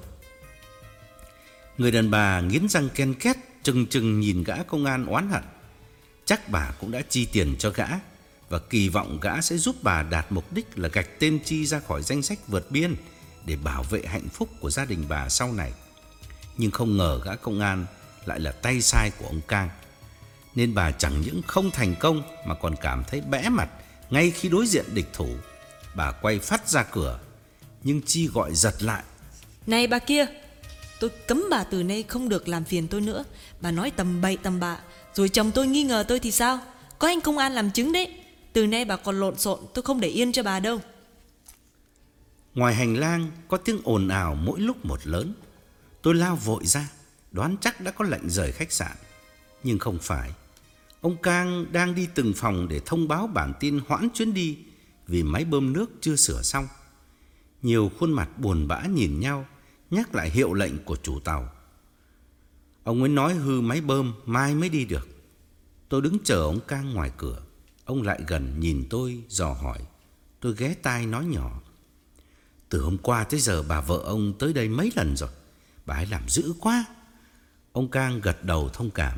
Speaker 1: Người đàn bà nghiến răng ken két, chừng chừng nhìn gã công an oán hận. Chắc bà cũng đã chi tiền cho gã và kỳ vọng gã sẽ giúp bà đạt mục đích là gạch tên Chi ra khỏi danh sách vượt biên để bảo vệ hạnh phúc của gia đình bà sau này. Nhưng không ngờ gã công an lại là tay sai của ông Cang, nên bà chẳng những không thành công mà còn cảm thấy bẽ mặt ngay khi đối diện địch thủ. Bà quay phắt ra cửa, nhưng Chi gọi giật lại:
Speaker 3: Này bà kia, tôi cấm bà từ nay không được làm phiền tôi nữa. Bà nói tầm bậy tầm bạ, rồi chồng tôi nghi ngờ tôi thì sao? Có anh công an làm chứng đấy. Từ nay bà còn lộn xộn, tôi không để yên cho bà đâu.
Speaker 1: Ngoài hành lang có tiếng ồn ào mỗi lúc một lớn. Tôi lao vội ra, đoán chắc đã có lệnh rời khách sạn. Nhưng không phải. Ông Cang đang đi từng phòng để thông báo bản tin hoãn chuyến đi vì máy bơm nước chưa sửa xong. Nhiều khuôn mặt buồn bã nhìn nhau, nhắc lại hiệu lệnh của chủ tàu. Ông ấy nói hư máy bơm, mai mới đi được. Tôi đứng chờ ông Cang ngoài cửa. Ông lại gần nhìn tôi dò hỏi. Tôi ghé tai nói nhỏ: Từ hôm qua tới giờ bà vợ ông tới đây mấy lần rồi. Bà ấy làm dữ quá. Ông Cang gật đầu thông cảm: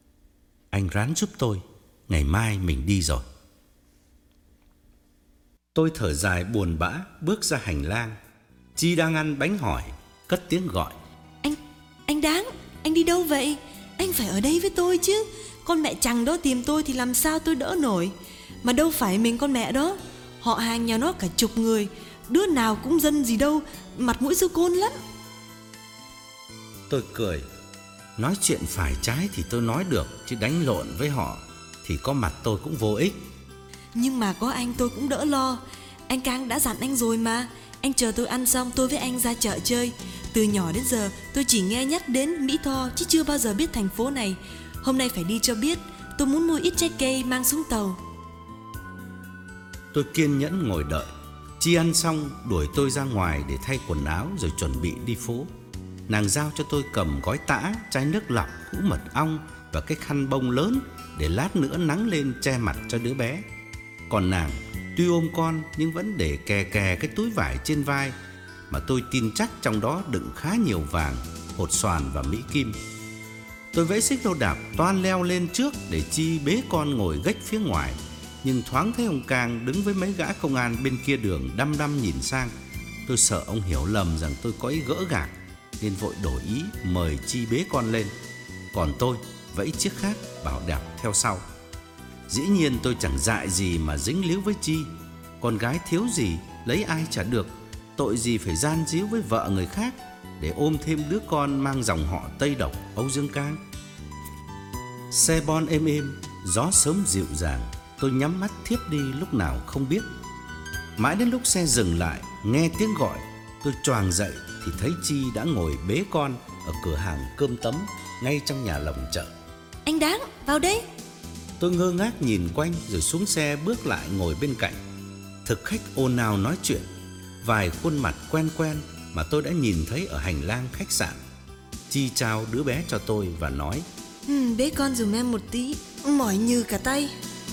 Speaker 1: Anh ráng giúp tôi, ngày mai mình đi rồi. Tôi thở dài buồn bã bước ra hành lang. Chi đang ăn bánh hỏi, cất tiếng gọi.
Speaker 2: Anh, anh Đáng, anh đi đâu vậy? Anh phải ở đây với tôi chứ. Con mẹ chằng đó tìm tôi thì làm sao tôi đỡ nổi. Mà đâu phải mình con mẹ đó, họ hàng nhà nó cả chục người, đứa nào cũng dân gì đâu, mặt mũi sư côn lắm.
Speaker 1: Tôi cười. Nói chuyện phải trái thì tôi nói được, chứ đánh lộn với họ thì có mặt tôi cũng vô ích.
Speaker 2: Nhưng mà có anh tôi cũng đỡ lo. Anh Cang đã dặn anh rồi mà. Anh chờ tôi ăn xong tôi với anh ra chợ chơi. Từ nhỏ đến giờ tôi chỉ nghe nhắc đến Mỹ Tho chứ chưa bao giờ biết thành phố này. Hôm nay phải đi cho biết. Tôi muốn mua ít trái cây mang xuống tàu.
Speaker 1: Tôi kiên nhẫn ngồi đợi. Chi ăn xong đuổi tôi ra ngoài để thay quần áo rồi chuẩn bị đi phố. Nàng giao cho tôi cầm gói tã, chai nước lọc, hũ mật ong và cái khăn bông lớn để lát nữa nắng lên che mặt cho đứa bé. Còn nàng tuy ôm con nhưng vẫn để kè kè cái túi vải trên vai, mà tôi tin chắc trong đó đựng khá nhiều vàng, hột xoàn và mỹ kim. Tôi vẫy xích lô đạp toan leo lên trước để Chi bế con ngồi gách phía ngoài, nhưng thoáng thấy ông Cang đứng với mấy gã công an bên kia đường đăm đăm nhìn sang. Tôi sợ ông hiểu lầm rằng tôi có ý gỡ gạc nên vội đổi ý mời Chi bế con lên. Còn tôi vẫy chiếc khác bảo đạp theo sau. Dĩ nhiên tôi chẳng dại gì mà dính líu với Chi. Con gái thiếu gì lấy ai chả được, tội gì phải gian díu với vợ người khác để ôm thêm đứa con mang dòng họ Tây Độc Âu Dương Cang. Xe bon êm êm, gió sớm dịu dàng. Tôi nhắm mắt thiếp đi lúc nào không biết. Mãi đến lúc xe dừng lại, nghe tiếng gọi, tôi choàng dậy thì thấy Chi đã ngồi bế con ở cửa hàng cơm tấm ngay trong nhà lồng chợ.
Speaker 2: Anh Đáng, vào đây.
Speaker 1: Tôi ngơ ngác nhìn quanh rồi xuống xe bước lại ngồi bên cạnh. Thực khách ồn ào nói chuyện, vài khuôn mặt quen quen mà tôi đã nhìn thấy ở hành lang khách sạn. Chi trao đứa bé cho tôi và nói:
Speaker 2: ừ, Bế con dùm em một tí, mỏi như cả tay.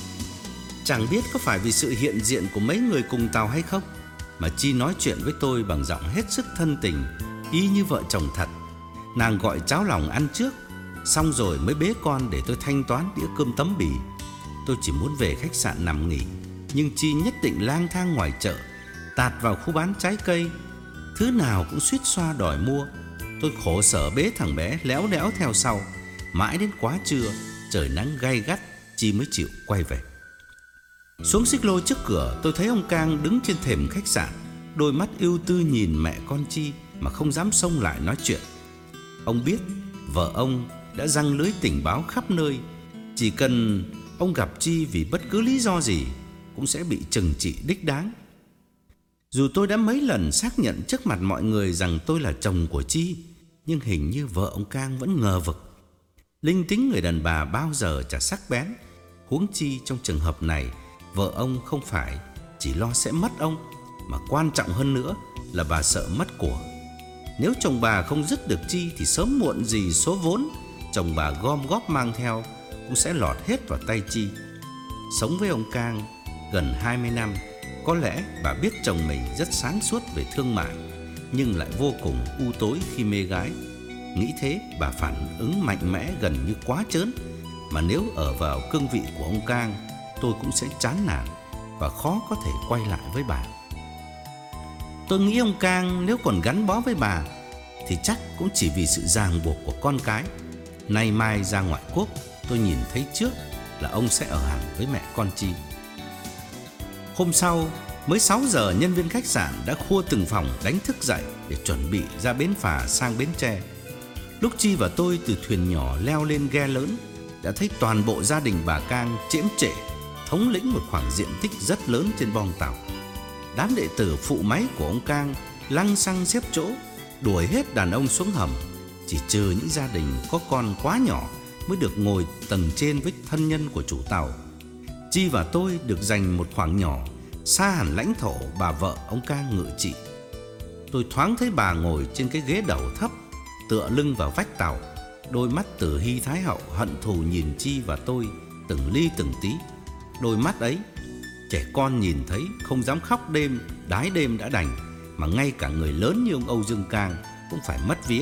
Speaker 1: Chẳng biết có phải vì sự hiện diện của mấy người cùng tàu hay không mà Chi nói chuyện với tôi bằng giọng hết sức thân tình, y như vợ chồng thật. Nàng gọi cháo lòng ăn trước, xong rồi mới bế con để tôi thanh toán đĩa cơm tấm bì. Tôi chỉ muốn về khách sạn nằm nghỉ, nhưng Chi nhất định lang thang ngoài chợ, tạt vào khu bán trái cây, thứ nào cũng suýt xoa đòi mua. Tôi khổ sở bế thằng bé léo đéo theo sau. Mãi đến quá trưa, trời nắng gay gắt, Chi mới chịu quay về. Xuống xích lô trước cửa, tôi thấy ông Cang đứng trên thềm khách sạn, đôi mắt ưu tư nhìn mẹ con Chi mà không dám xông lại nói chuyện. Ông biết vợ ông đã giăng lưới tình báo khắp nơi, chỉ cần ông gặp Chi vì bất cứ lý do gì cũng sẽ bị trừng trị đích đáng. Dù tôi đã mấy lần xác nhận trước mặt mọi người rằng tôi là chồng của Chi, nhưng hình như vợ ông Cang vẫn ngờ vực. Linh tính người đàn bà bao giờ chả sắc bén, huống chi trong trường hợp này, vợ ông không phải chỉ lo sẽ mất ông, mà quan trọng hơn nữa là bà sợ mất của. Nếu chồng bà không dứt được Chi thì sớm muộn gì số vốn chồng bà gom góp mang theo cũng sẽ lọt hết vào tay Chi. Sống với ông Cang gần hai mươi năm, có lẽ bà biết chồng mình rất sáng suốt về thương mại, nhưng lại vô cùng u tối khi mê gái. Nghĩ thế bà phản ứng mạnh mẽ gần như quá trớn, mà nếu ở vào cương vị của ông Cang, tôi cũng sẽ chán nản và khó có thể quay lại với bà. Tôi nghĩ ông Cang nếu còn gắn bó với bà thì chắc cũng chỉ vì sự ràng buộc của con cái. Nay mai ra ngoại quốc, tôi nhìn thấy trước là ông sẽ ở hẳn với mẹ con Chi. Hôm sau, mới sáu giờ, nhân viên khách sạn đã khua từng phòng đánh thức dậy để chuẩn bị ra bến phà sang Bến Tre. Lúc Chi và tôi từ thuyền nhỏ leo lên ghe lớn, đã thấy toàn bộ gia đình bà Cang chễm trệ, thống lĩnh một khoảng diện tích rất lớn trên boong tàu. Đám đệ tử phụ máy của ông Cang lăng xăng xếp chỗ, đuổi hết đàn ông xuống hầm. Chỉ trừ những gia đình có con quá nhỏ mới được ngồi tầng trên với thân nhân của chủ tàu. Chi và tôi được dành một khoảng nhỏ, xa hẳn lãnh thổ bà vợ ông Cang ngự trị. Tôi thoáng thấy bà ngồi trên cái ghế đầu thấp, tựa lưng vào vách tàu, đôi mắt Tử Hy Thái Hậu hận thù nhìn Chi và tôi từng ly từng tí. Đôi mắt ấy, trẻ con nhìn thấy không dám khóc đêm, đái đêm đã đành, mà ngay cả người lớn như ông Âu Dương Cang cũng phải mất vía.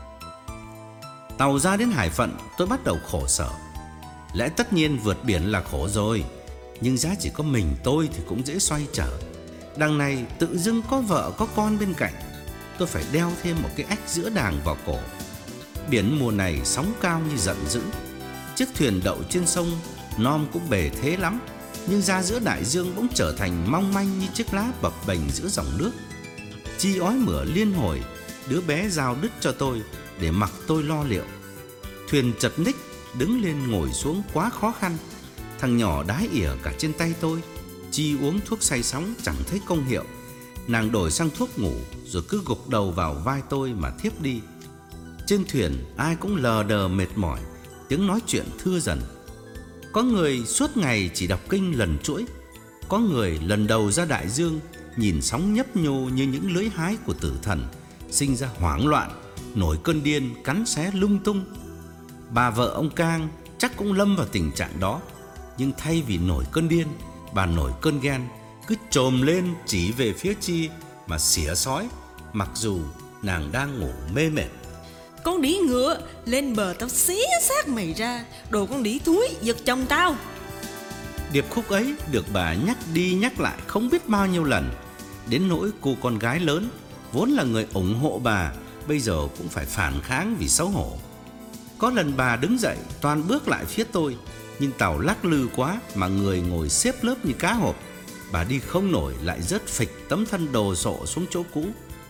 Speaker 1: Tàu ra đến Hải Phận, tôi bắt đầu khổ sở. Lẽ tất nhiên vượt biển là khổ rồi, nhưng giá chỉ có mình tôi thì cũng dễ xoay trở. Đằng này tự dưng có vợ có con bên cạnh, tôi phải đeo thêm một cái ách giữa đàng vào cổ. Biển mùa này sóng cao như giận dữ. Chiếc thuyền đậu trên sông non cũng bề thế lắm, nhưng ra giữa đại dương bỗng trở thành mong manh như chiếc lá bập bềnh giữa dòng nước. Chi ói mửa liên hồi, đứa bé giao đứt cho tôi để mặc tôi lo liệu. Thuyền chật ních, đứng lên ngồi xuống quá khó khăn. Thằng nhỏ đái ỉa cả trên tay tôi. Chi uống thuốc say sóng chẳng thấy công hiệu. Nàng đổi sang thuốc ngủ, rồi cứ gục đầu vào vai tôi mà thiếp đi. Trên thuyền ai cũng lờ đờ mệt mỏi, tiếng nói chuyện thưa dần. Có người suốt ngày chỉ đọc kinh lần chuỗi. Có người lần đầu ra đại dương, nhìn sóng nhấp nhô như những lưỡi hái của tử thần, sinh ra hoảng loạn, nổi cơn điên, cắn xé lung tung. Bà vợ ông Cang chắc cũng lâm vào tình trạng đó, nhưng thay vì nổi cơn điên, bà nổi cơn ghen, cứ trồm lên chỉ về phía Chi mà xỉa xói, mặc dù nàng đang ngủ mê mệt.
Speaker 3: Con đĩ ngựa, lên bờ tao xé xác mày ra. Đồ con đĩ thúi, giật chồng tao.
Speaker 1: Điệp khúc ấy được bà nhắc đi nhắc lại không biết bao nhiêu lần, đến nỗi cô con gái lớn vốn là người ủng hộ bà bây giờ cũng phải phản kháng vì xấu hổ. Có lần bà đứng dậy toan bước lại phía tôi, nhưng tàu lắc lư quá mà người ngồi xếp lớp như cá hộp. Bà đi không nổi lại rớt phịch tấm thân đồ sộ xuống chỗ cũ.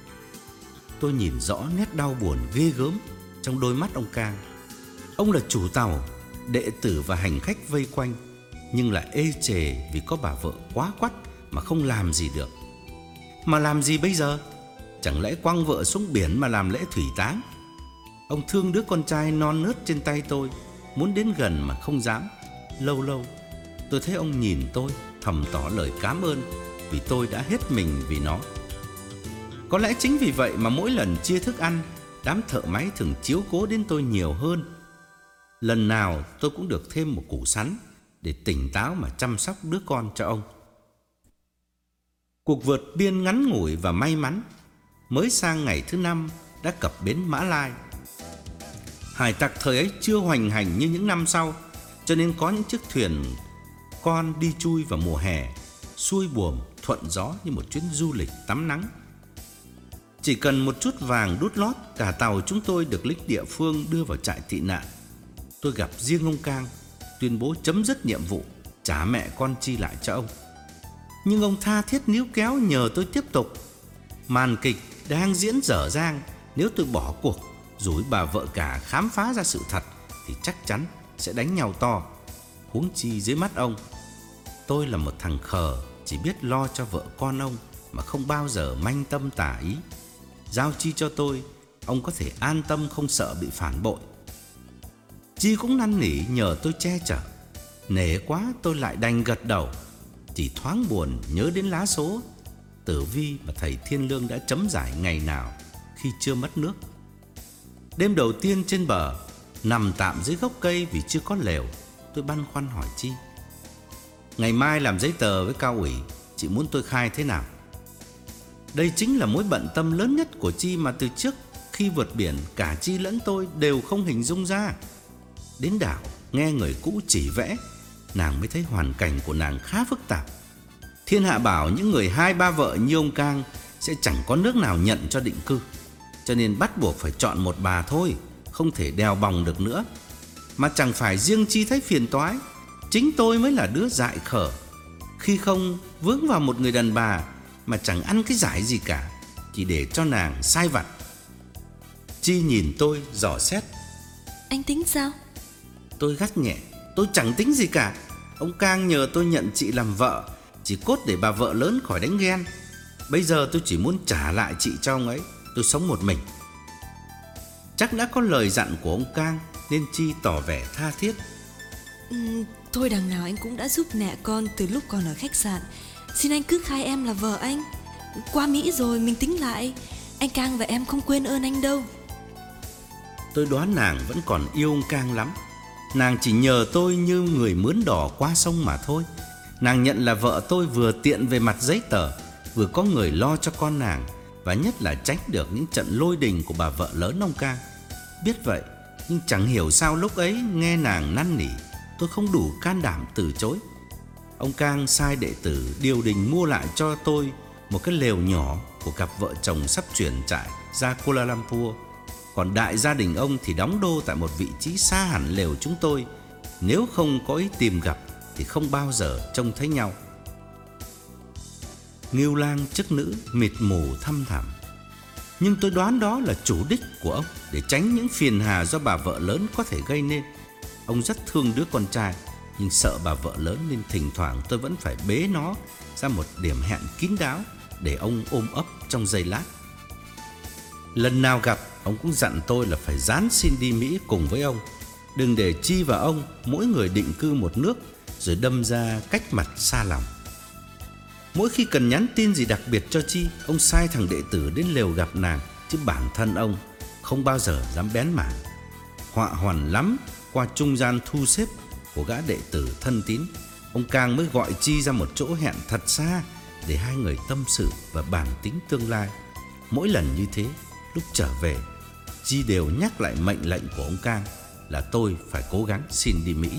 Speaker 1: Tôi nhìn rõ nét đau buồn ghê gớm trong đôi mắt ông Cang. Ông là chủ tàu, đệ tử và hành khách vây quanh, nhưng lại ê chề vì có bà vợ quá quắt mà không làm gì được. Mà làm gì bây giờ? Chẳng lẽ quăng vợ xuống biển mà làm lễ thủy táng? Ông thương đứa con trai non nớt trên tay tôi, muốn đến gần mà không dám. Lâu lâu tôi thấy ông nhìn tôi, thầm tỏ lời cảm ơn vì tôi đã hết mình vì nó. Có lẽ chính vì vậy mà mỗi lần chia thức ăn, đám thợ máy thường chiếu cố đến tôi nhiều hơn. Lần nào tôi cũng được thêm một củ sắn để tỉnh táo mà chăm sóc đứa con cho ông. Cuộc vượt biên ngắn ngủi và may mắn, mới sang ngày thứ năm đã cập bến Mã Lai. Hải tặc thời ấy chưa hoành hành như những năm sau, cho nên có những chiếc thuyền con đi chui vào mùa hè, xuôi buồm thuận gió như một chuyến du lịch tắm nắng. Chỉ cần một chút vàng đút lót, cả tàu chúng tôi được lính địa phương đưa vào trại tị nạn. Tôi gặp riêng ông Cang, tuyên bố chấm dứt nhiệm vụ, trả mẹ con Chi lại cho ông. Nhưng ông tha thiết níu kéo nhờ tôi tiếp tục. Màn kịch đang diễn dở dang, nếu tôi bỏ cuộc, rủi bà vợ cả khám phá ra sự thật thì chắc chắn sẽ đánh nhau to. Huống chi dưới mắt ông, tôi là một thằng khờ, chỉ biết lo cho vợ con ông mà không bao giờ manh tâm tà ý. Giao Chi cho tôi, ông có thể an tâm không sợ bị phản bội. Chi cũng năn nỉ nhờ tôi che chở. Nể quá tôi lại đành gật đầu. Chỉ thoáng buồn nhớ đến lá số tử vi mà thầy Thiên Lương đã chấm giải ngày nào khi chưa mất nước. Đêm đầu tiên trên bờ, nằm tạm dưới gốc cây vì chưa có lều, tôi băn khoăn hỏi Chi: ngày mai làm giấy tờ với cao ủy, chị muốn tôi khai thế nào? Đây chính là mối bận tâm lớn nhất của Chi mà từ trước khi vượt biển cả Chi lẫn tôi đều không hình dung ra. Đến đảo nghe người cũ chỉ vẽ, nàng mới thấy hoàn cảnh của nàng khá phức tạp. Thiên hạ bảo những người hai ba vợ như ông Cang sẽ chẳng có nước nào nhận cho định cư, cho nên bắt buộc phải chọn một bà thôi, không thể đèo bòng được nữa. Mà chẳng phải riêng Chi thấy phiền toái, chính tôi mới là đứa dại khở. Khi không vướng vào một người đàn bà mà chẳng ăn cái giải gì cả, chỉ để cho nàng sai vặt. Chi nhìn tôi dò xét:
Speaker 2: anh tính sao?
Speaker 1: Tôi gắt nhẹ: tôi chẳng tính gì cả. Ông Cang nhờ tôi nhận chị làm vợ chỉ cốt để bà vợ lớn khỏi đánh ghen. Bây giờ tôi chỉ muốn trả lại chị cho ông ấy, tôi sống một mình. Chắc đã có lời dặn của ông Cang nên Chi tỏ vẻ tha thiết:
Speaker 2: ừ, Thôi đằng nào anh cũng đã giúp mẹ con từ lúc còn ở khách sạn. Xin anh cứ khai em là vợ anh. Qua Mỹ rồi mình tính lại. Anh Cang và em không quên ơn anh đâu.
Speaker 1: Tôi đoán nàng vẫn còn yêu ông Cang lắm. Nàng chỉ nhờ tôi như người mướn đò qua sông mà thôi. Nàng nhận là vợ tôi vừa tiện về mặt giấy tờ, vừa có người lo cho con nàng, và nhất là tránh được những trận lôi đình của bà vợ lớn ông Cang. Biết vậy, nhưng chẳng hiểu sao lúc ấy nghe nàng năn nỉ, tôi không đủ can đảm từ chối. Ông Cang sai đệ tử điều đình mua lại cho tôi một cái lều nhỏ của cặp vợ chồng sắp chuyển trại ra Kuala Lumpur. Còn đại gia đình ông thì đóng đô tại một vị trí xa hẳn lều chúng tôi. Nếu không có ý tìm gặp thì không bao giờ trông thấy nhau. Ngưu lang chức nữ mịt mù thăm thẳm, nhưng tôi đoán đó là chủ đích của ông để tránh những phiền hà do bà vợ lớn có thể gây nên. Ông rất thương đứa con trai, nhưng sợ bà vợ lớn nên thỉnh thoảng tôi vẫn phải bế nó ra một điểm hẹn kín đáo để ông ôm ấp trong giây lát. Lần nào gặp, ông cũng dặn tôi là phải ráng xin đi Mỹ cùng với ông, đừng để Chi và ông mỗi người định cư một nước rồi đâm ra cách mặt xa lòng. Mỗi khi cần nhắn tin gì đặc biệt cho Chi, ông sai thằng đệ tử đến lều gặp nàng, chứ bản thân ông không bao giờ dám bén mảng. Họa hoàn lắm qua trung gian thu xếp của gã đệ tử thân tín, ông Cang mới gọi Chi ra một chỗ hẹn thật xa để hai người tâm sự và bàn tính tương lai. Mỗi lần như thế, lúc trở về, Chi đều nhắc lại mệnh lệnh của ông Cang là tôi phải cố gắng xin đi Mỹ.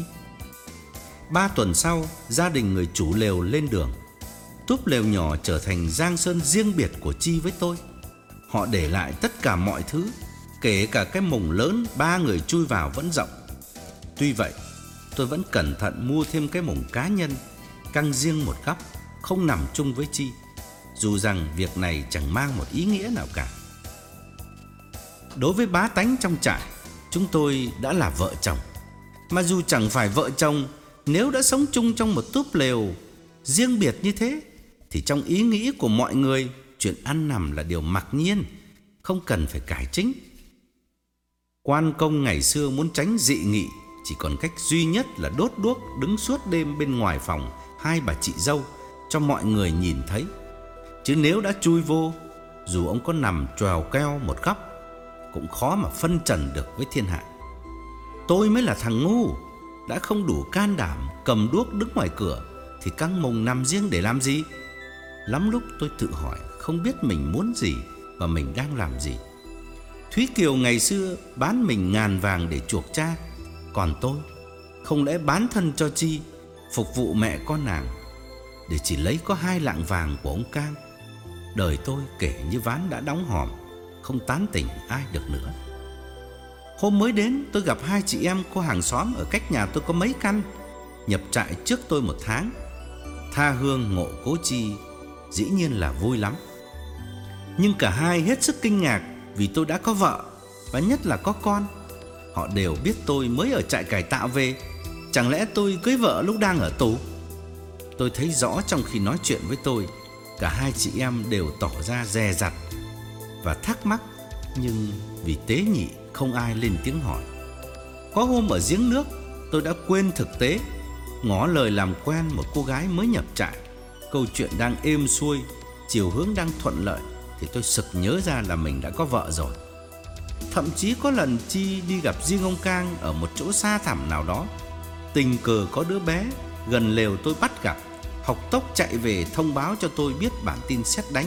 Speaker 1: Ba tuần sau, gia đình người chủ lều lên đường. Túp lều nhỏ trở thành giang sơn riêng biệt của Chi với tôi. Họ để lại tất cả mọi thứ, kể cả cái mùng lớn ba người chui vào vẫn rộng. Tuy vậy, tôi vẫn cẩn thận mua thêm cái mùng cá nhân, căng riêng một góc, không nằm chung với Chi, dù rằng việc này chẳng mang một ý nghĩa nào cả. Đối với bá tánh trong trại, chúng tôi đã là vợ chồng. Mà dù chẳng phải vợ chồng, nếu đã sống chung trong một túp lều riêng biệt như thế, thì trong ý nghĩ của mọi người, chuyện ăn nằm là điều mặc nhiên, không cần phải cải chính. Quan công ngày xưa muốn tránh dị nghị, chỉ còn cách duy nhất là đốt đuốc đứng suốt đêm bên ngoài phòng hai bà chị dâu cho mọi người nhìn thấy. Chứ nếu đã chui vô, dù ông có nằm choèo keo một góc, cũng khó mà phân trần được với thiên hạ. Tôi mới là thằng ngu, đã không đủ can đảm cầm đuốc đứng ngoài cửa thì căng mùng nằm riêng để làm gì? Lắm lúc tôi tự hỏi không biết mình muốn gì và mình đang làm gì. Thúy Kiều ngày xưa bán mình ngàn vàng để chuộc cha, còn tôi không lẽ bán thân cho Chi, phục vụ mẹ con nàng, để chỉ lấy có hai lạng vàng của ông Cang. Đời tôi kể như ván đã đóng hòm, không tán tỉnh ai được nữa. Hôm mới đến, tôi gặp hai chị em cô hàng xóm ở cách nhà tôi có mấy căn, nhập trại trước tôi một tháng. Tha hương ngộ cố Chi, dĩ nhiên là vui lắm. Nhưng cả hai hết sức kinh ngạc vì tôi đã có vợ, và nhất là có con. Họ đều biết tôi mới ở trại cải tạo về, chẳng lẽ tôi cưới vợ lúc đang ở tù? Tôi thấy rõ trong khi nói chuyện với tôi, cả hai chị em đều tỏ ra dè dặt và thắc mắc, nhưng vì tế nhị không ai lên tiếng hỏi. Có hôm ở giếng nước, tôi đã quên thực tế, ngỏ lời làm quen một cô gái mới nhập trại. Câu chuyện đang êm xuôi, chiều hướng đang thuận lợi, thì tôi sực nhớ ra là mình đã có vợ rồi. Thậm chí có lần Chi đi gặp riêng ông Cang ở một chỗ xa thẳm nào đó, tình cờ có đứa bé gần lều tôi bắt gặp, học tốc chạy về thông báo cho tôi biết bản tin sét đánh.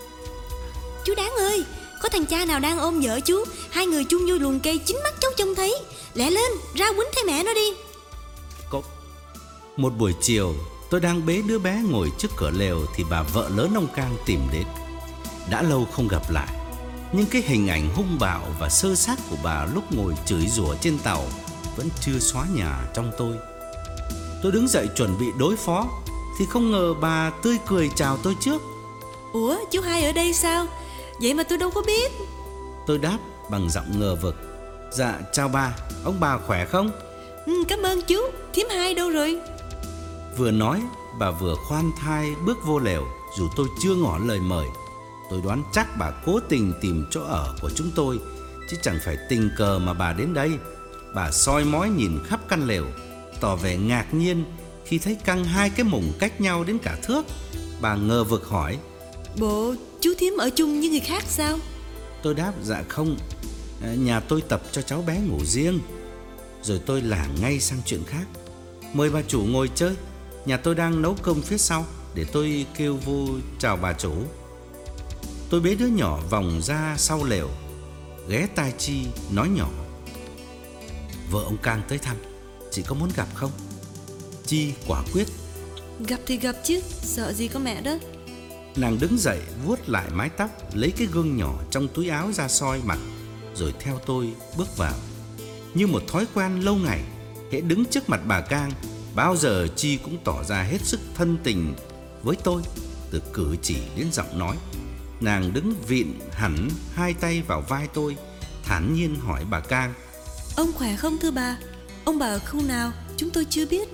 Speaker 2: Chú Đáng ơi, có thằng cha nào đang ôm vợ chú, hai người chung vô luồng cây, chính mắt cháu trông thấy. Lẹ lên, ra quýnh thấy mẹ nó đi.
Speaker 1: Có một buổi chiều, tôi đang bế đứa bé ngồi trước cửa lều thì bà vợ lớn ông Cang tìm đến. Đã lâu không gặp lại, nhưng cái hình ảnh hung bạo và sơ sát của bà lúc ngồi chửi rủa trên tàu vẫn chưa xóa nhòa trong tôi. Tôi đứng dậy chuẩn bị đối phó thì không ngờ bà tươi cười chào tôi trước.
Speaker 2: Ủa, chú hai ở đây sao? Vậy mà tôi đâu có biết.
Speaker 1: Tôi đáp bằng giọng ngờ vực. Dạ chào bà, ông bà khỏe không?
Speaker 2: Ừ, cảm ơn chú. Thím hai đâu rồi?
Speaker 1: Vừa nói, bà vừa khoan thai bước vô lều, dù tôi chưa ngỏ lời mời. Tôi đoán chắc bà cố tình tìm chỗ ở của chúng tôi, chứ chẳng phải tình cờ mà bà đến đây. Bà soi mói nhìn khắp căn lều, tỏ vẻ ngạc nhiên khi thấy căng hai cái mùng cách nhau đến cả thước. Bà ngờ vực hỏi:
Speaker 2: Bộ chú thím ở chung với người khác sao?
Speaker 1: Tôi đáp dạ không, nhà tôi tập cho cháu bé ngủ riêng. Rồi tôi lảng ngay sang chuyện khác. Mời bà chủ ngồi chơi, nhà tôi đang nấu cơm phía sau, để tôi kêu vô chào bà chủ. Tôi bế đứa nhỏ vòng ra sau lều, ghé tai Chi nói nhỏ: Vợ ông Cang tới thăm, chị có muốn gặp không? Chi quả quyết:
Speaker 2: Gặp thì gặp chứ, sợ gì có mẹ đó.
Speaker 1: Nàng đứng dậy vuốt lại mái tóc, lấy cái gương nhỏ trong túi áo ra soi mặt, rồi theo tôi bước vào. Như một thói quen lâu ngày, hễ đứng trước mặt bà Cang, bao giờ Chi cũng tỏ ra hết sức thân tình với tôi, từ cử chỉ đến giọng nói. Nàng đứng vịn hẳn hai tay vào vai tôi, thản nhiên hỏi bà Cang:
Speaker 2: Ông khỏe không thưa bà? Ông bà ở khu nào chúng tôi chưa biết.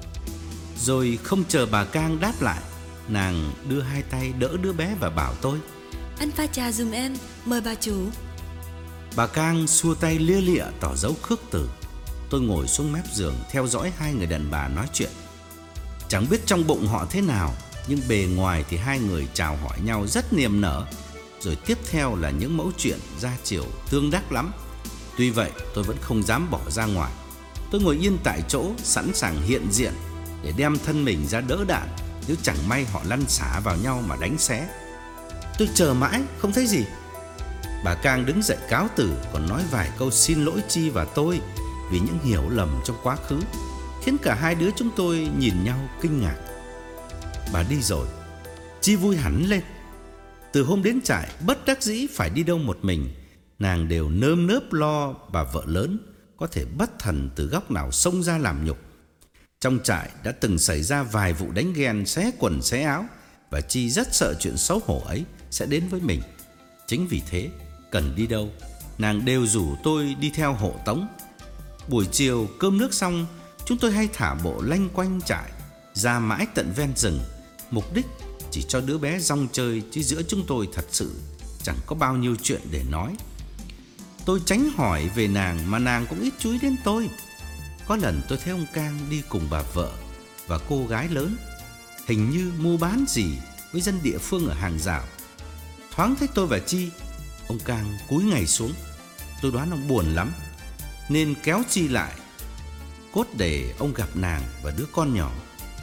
Speaker 1: Rồi không chờ bà Cang đáp lại, nàng đưa hai tay đỡ đứa bé và bảo tôi:
Speaker 2: Anh pha trà giùm em, mời bà chủ.
Speaker 1: Bà Cang xua tay lia lịa tỏ dấu khước từ. Tôi ngồi xuống mép giường theo dõi hai người đàn bà nói chuyện. Chẳng biết trong bụng họ thế nào, nhưng bề ngoài thì hai người chào hỏi nhau rất niềm nở. Rồi tiếp theo là những mẫu chuyện gia chiều tương đắc lắm. Tuy vậy tôi vẫn không dám bỏ ra ngoài. Tôi ngồi yên tại chỗ, sẵn sàng hiện diện để đem thân mình ra đỡ đạn, nếu chẳng may họ lăn xả vào nhau mà đánh xé. Tôi chờ mãi không thấy gì. Bà Cang đứng dậy cáo từ, còn nói vài câu xin lỗi Chi và tôi vì những hiểu lầm trong quá khứ, khiến cả hai đứa chúng tôi nhìn nhau kinh ngạc. Bà đi rồi, Chi vui hẳn lên. Từ hôm đến trại, bất đắc dĩ phải đi đâu một mình, nàng đều nơm nớp lo bà vợ lớn có thể bất thần từ góc nào xông ra làm nhục. Trong trại đã từng xảy ra vài vụ đánh ghen, xé quần xé áo, và Chi rất sợ chuyện xấu hổ ấy sẽ đến với mình. Chính vì thế, cần đi đâu, nàng đều rủ tôi đi theo hộ tống. Buổi chiều cơm nước xong, chúng tôi hay thả bộ lanh quanh trại, ra mãi tận ven rừng, mục đích chỉ cho đứa bé rong chơi, chứ giữa chúng tôi thật sự chẳng có bao nhiêu chuyện để nói. Tôi tránh hỏi về nàng mà nàng cũng ít chú ý đến tôi. Có lần tôi thấy ông Cang đi cùng bà vợ và cô gái lớn, hình như mua bán gì với dân địa phương ở hàng rào. Thoáng thấy tôi và Chi, ông Cang cúi ngay xuống. Tôi đoán ông buồn lắm nên kéo Chi lại, cốt để ông gặp nàng và đứa con nhỏ.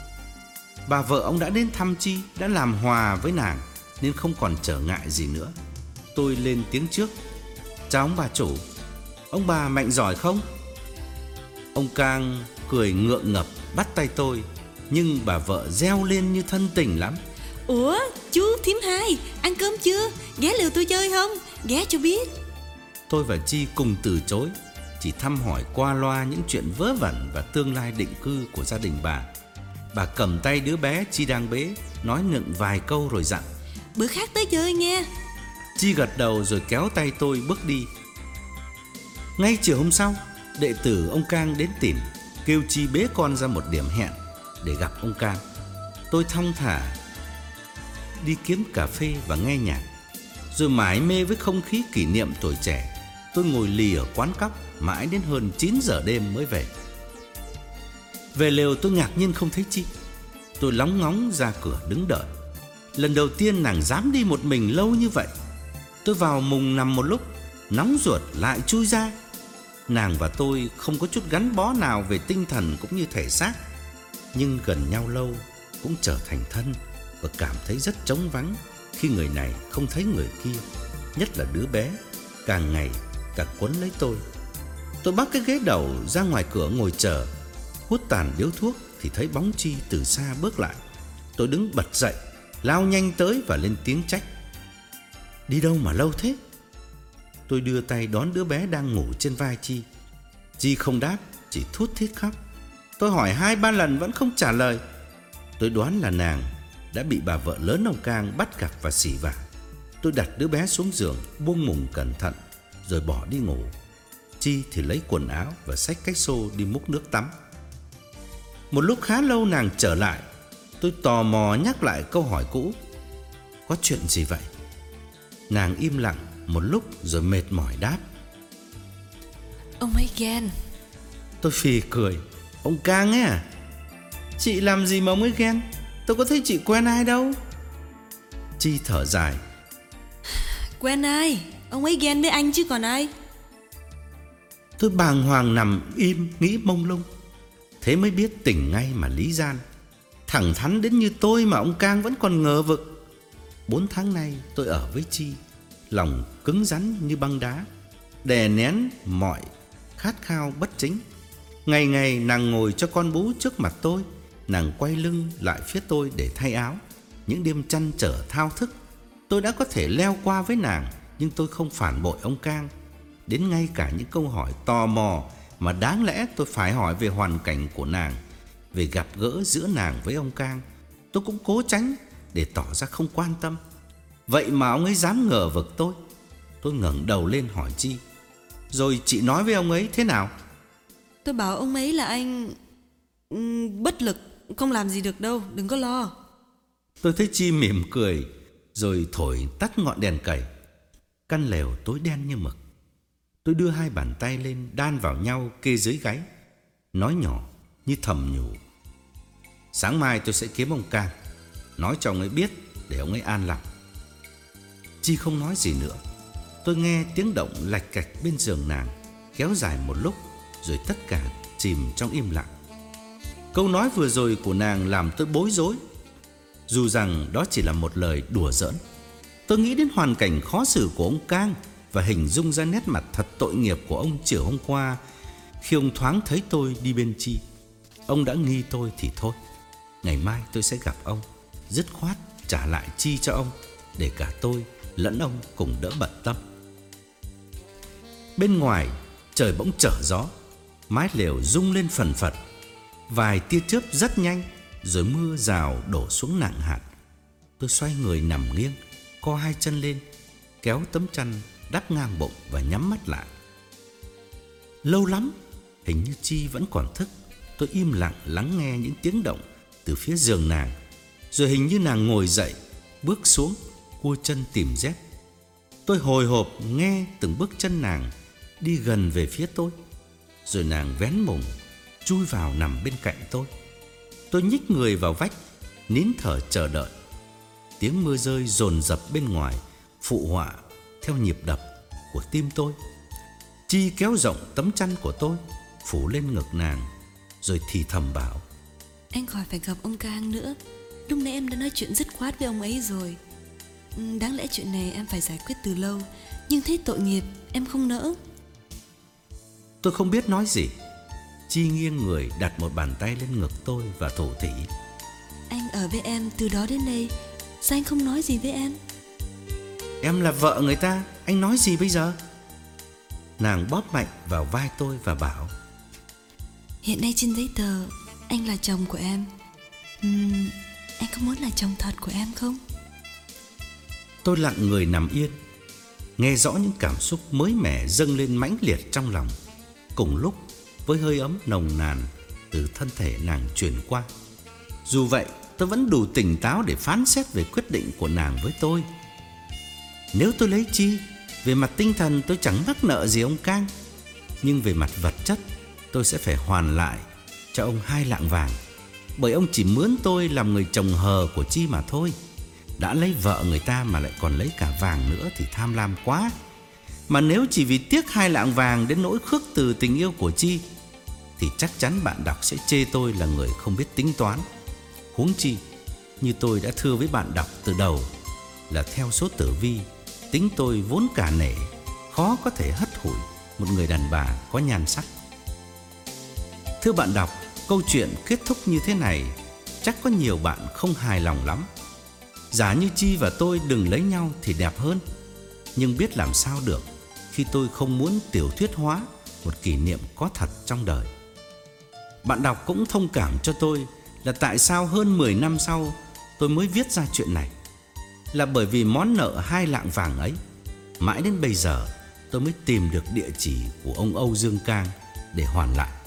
Speaker 1: Bà vợ ông đã đến thăm Chi, đã làm hòa với nàng nên không còn trở ngại gì nữa. Tôi lên tiếng trước: Chào ông bà chủ, ông bà mạnh giỏi không? Ông Cang cười ngượng ngập bắt tay tôi, nhưng bà vợ reo lên như thân tình lắm:
Speaker 2: Ủa chú thím hai, ăn cơm chưa? Ghé lều tôi chơi không? Ghé cho biết.
Speaker 1: Tôi và Chi cùng từ chối, chỉ thăm hỏi qua loa những chuyện vớ vẩn và tương lai định cư của gia đình bà. Bà cầm tay đứa bé Chi đang bế, nói nựng vài câu rồi dặn:
Speaker 2: Bữa khác tới chơi nghe.
Speaker 1: Chi gật đầu rồi kéo tay tôi bước đi. Ngay chiều hôm sau, đệ tử ông Cang đến tìm, kêu Chi bế con ra một điểm hẹn để gặp ông Cang. Tôi thong thả đi kiếm cà phê và nghe nhạc, rồi mải mê với không khí kỷ niệm tuổi trẻ. Tôi ngồi lì ở quán cóc mãi đến hơn chín giờ đêm mới về. Về lều tôi ngạc nhiên không thấy Chi. Tôi lóng ngóng ra cửa đứng đợi. Lần đầu tiên nàng dám đi một mình lâu như vậy. Tôi vào mùng nằm một lúc, nóng ruột lại chui ra. Nàng và tôi không có chút gắn bó nào về tinh thần cũng như thể xác, nhưng gần nhau lâu cũng trở thành thân, và cảm thấy rất trống vắng khi người này không thấy người kia. Nhất là đứa bé càng ngày càng quấn lấy tôi. Tôi bắt cái ghế đầu ra ngoài cửa ngồi chờ. Hút tàn điếu thuốc thì thấy bóng Chi từ xa bước lại. Tôi đứng bật dậy, lao nhanh tới và lên tiếng trách: Đi đâu mà lâu thế? Tôi đưa tay đón đứa bé đang ngủ trên vai Chi. Chi không đáp, chỉ thút thít khóc. Tôi hỏi hai ba lần vẫn không trả lời. Tôi đoán là nàng đã bị bà vợ lớn ông Cang bắt gặp và xỉ vả. Tôi đặt đứa bé xuống giường, buông mùng cẩn thận rồi bỏ đi ngủ. Chi thì lấy quần áo và xách cái xô đi múc nước tắm. Một lúc khá lâu nàng trở lại. Tôi tò mò nhắc lại câu hỏi cũ: Có chuyện gì vậy? Nàng im lặng một lúc rồi mệt mỏi đáp:
Speaker 2: Ông ấy ghen.
Speaker 1: Tôi phì cười: Ông Cang ấy à? Chị làm gì mà ông ấy ghen? Tôi có thấy chị quen ai đâu. Chi thở dài:
Speaker 2: Quen ai? Ông ấy ghen với anh chứ còn ai.
Speaker 1: Tôi bàng hoàng nằm im nghĩ mông lung. Thế mới biết tỉnh ngay mà lý gian. Thẳng thắn đến như tôi mà ông Cang vẫn còn ngờ vực. Bốn tháng nay tôi ở với Chi, lòng cứng rắn như băng đá, đè nén mọi khát khao bất chính. Ngày ngày nàng ngồi cho con bú trước mặt tôi, nàng quay lưng lại phía tôi để thay áo. những đêm trăn trở thao thức, tôi đã có thể leo qua với nàng, nhưng tôi không phản bội ông Cang. Đến ngay cả những câu hỏi tò mò mà đáng lẽ tôi phải hỏi về hoàn cảnh của nàng, về gặp gỡ giữa nàng với ông Cang, tôi cũng cố tránh để tỏ ra không quan tâm. Vậy mà ông ấy dám ngờ vực tôi. Tôi ngẩng đầu lên hỏi Chi: "Rồi chị nói với ông ấy thế nào?"
Speaker 2: Tôi bảo ông ấy là anh ừm, bất lực, không làm gì được đâu, đừng có lo.
Speaker 1: Tôi thấy Chi mỉm cười rồi thổi tắt ngọn đèn cầy. Căn lều tối đen như mực. Tôi đưa hai bàn tay lên đan vào nhau kê dưới gáy, nói nhỏ như thầm nhủ: "Sáng mai tôi sẽ kiếm ông Cang, nói cho ông ấy biết để ông ấy an lòng." Chi không nói gì nữa. Tôi nghe tiếng động lạch cạch bên giường nàng kéo dài một lúc, rồi tất cả chìm trong im lặng. Câu nói vừa rồi của nàng làm tôi bối rối. Dù rằng đó chỉ là một lời đùa giỡn, tôi nghĩ đến hoàn cảnh khó xử của ông Cang và hình dung ra nét mặt thật tội nghiệp của ông chiều hôm qua khi ông thoáng thấy tôi đi bên Chi. Ông đã nghi tôi thì thôi, ngày mai tôi sẽ gặp ông, dứt khoát trả lại Chi cho ông, để cả tôi lẫn ông cùng đỡ bận tâm. Bên ngoài trời bỗng trở gió, mái lều rung lên phần phật. Vài tia chớp rất nhanh, rồi mưa rào đổ xuống nặng hạt. Tôi xoay người nằm nghiêng, co hai chân lên, kéo tấm chăn đắp ngang bụng và nhắm mắt lại. Lâu lắm, hình như Chi vẫn còn thức. Tôi im lặng lắng nghe những tiếng động từ phía giường nàng. Rồi hình như nàng ngồi dậy, bước xuống, cua chân tìm dép. Tôi hồi hộp nghe từng bước chân nàng đi gần về phía tôi. Rồi nàng vén mùng chui vào nằm bên cạnh tôi. Tôi nhích người vào vách, nín thở chờ đợi. Tiếng mưa rơi dồn dập bên ngoài phụ họa theo nhịp đập của tim tôi. Chi kéo rộng tấm chăn của tôi phủ lên ngực nàng, rồi thì thầm bảo:
Speaker 2: Anh khỏi phải gặp ông Cang nữa. Lúc nãy em đã nói chuyện dứt khoát với ông ấy rồi. Ừ, đáng lẽ chuyện này em phải giải quyết từ lâu, nhưng thấy tội nghiệp em không nỡ.
Speaker 1: Tôi không biết nói gì. Chi nghiêng người đặt một bàn tay lên ngực tôi và thủ thỉ:
Speaker 2: Anh ở với em từ đó đến đây, sao anh không nói gì với em?
Speaker 1: Em là vợ người ta, anh nói gì bây giờ? Nàng bóp mạnh vào vai tôi và bảo:
Speaker 2: Hiện nay trên giấy tờ anh là chồng của em. uhm, Anh có muốn là chồng thật của em không?
Speaker 1: Tôi lặng người nằm yên, nghe rõ những cảm xúc mới mẻ dâng lên mãnh liệt trong lòng, cùng lúc với hơi ấm nồng nàn từ thân thể nàng truyền qua. Dù vậy, tôi vẫn đủ tỉnh táo để phán xét về quyết định của nàng với tôi. Nếu tôi lấy Chi, về mặt tinh thần tôi chẳng mắc nợ gì ông Cang, nhưng về mặt vật chất tôi sẽ phải hoàn lại cho ông hai lạng vàng, bởi ông chỉ mướn tôi làm người chồng hờ của Chi mà thôi. Đã lấy vợ người ta mà lại còn lấy cả vàng nữa thì tham lam quá. Mà nếu chỉ vì tiếc hai lạng vàng đến nỗi khước từ tình yêu của Chi, thì chắc chắn bạn đọc sẽ chê tôi là người không biết tính toán. Huống chi, như tôi đã thưa với bạn đọc từ đầu, là theo số tử vi, tính tôi vốn cả nể, khó có thể hất hủi một người đàn bà có nhan sắc. Thưa bạn đọc, câu chuyện kết thúc như thế này chắc có nhiều bạn không hài lòng lắm. Giả như Chi và tôi đừng lấy nhau thì đẹp hơn, nhưng biết làm sao được khi tôi không muốn tiểu thuyết hóa một kỷ niệm có thật trong đời. Bạn đọc cũng thông cảm cho tôi là tại sao hơn mười năm sau tôi mới viết ra chuyện này. Là bởi vì món nợ hai lạng vàng ấy, mãi đến bây giờ tôi mới tìm được địa chỉ của ông Âu Dương Cang để hoàn lại.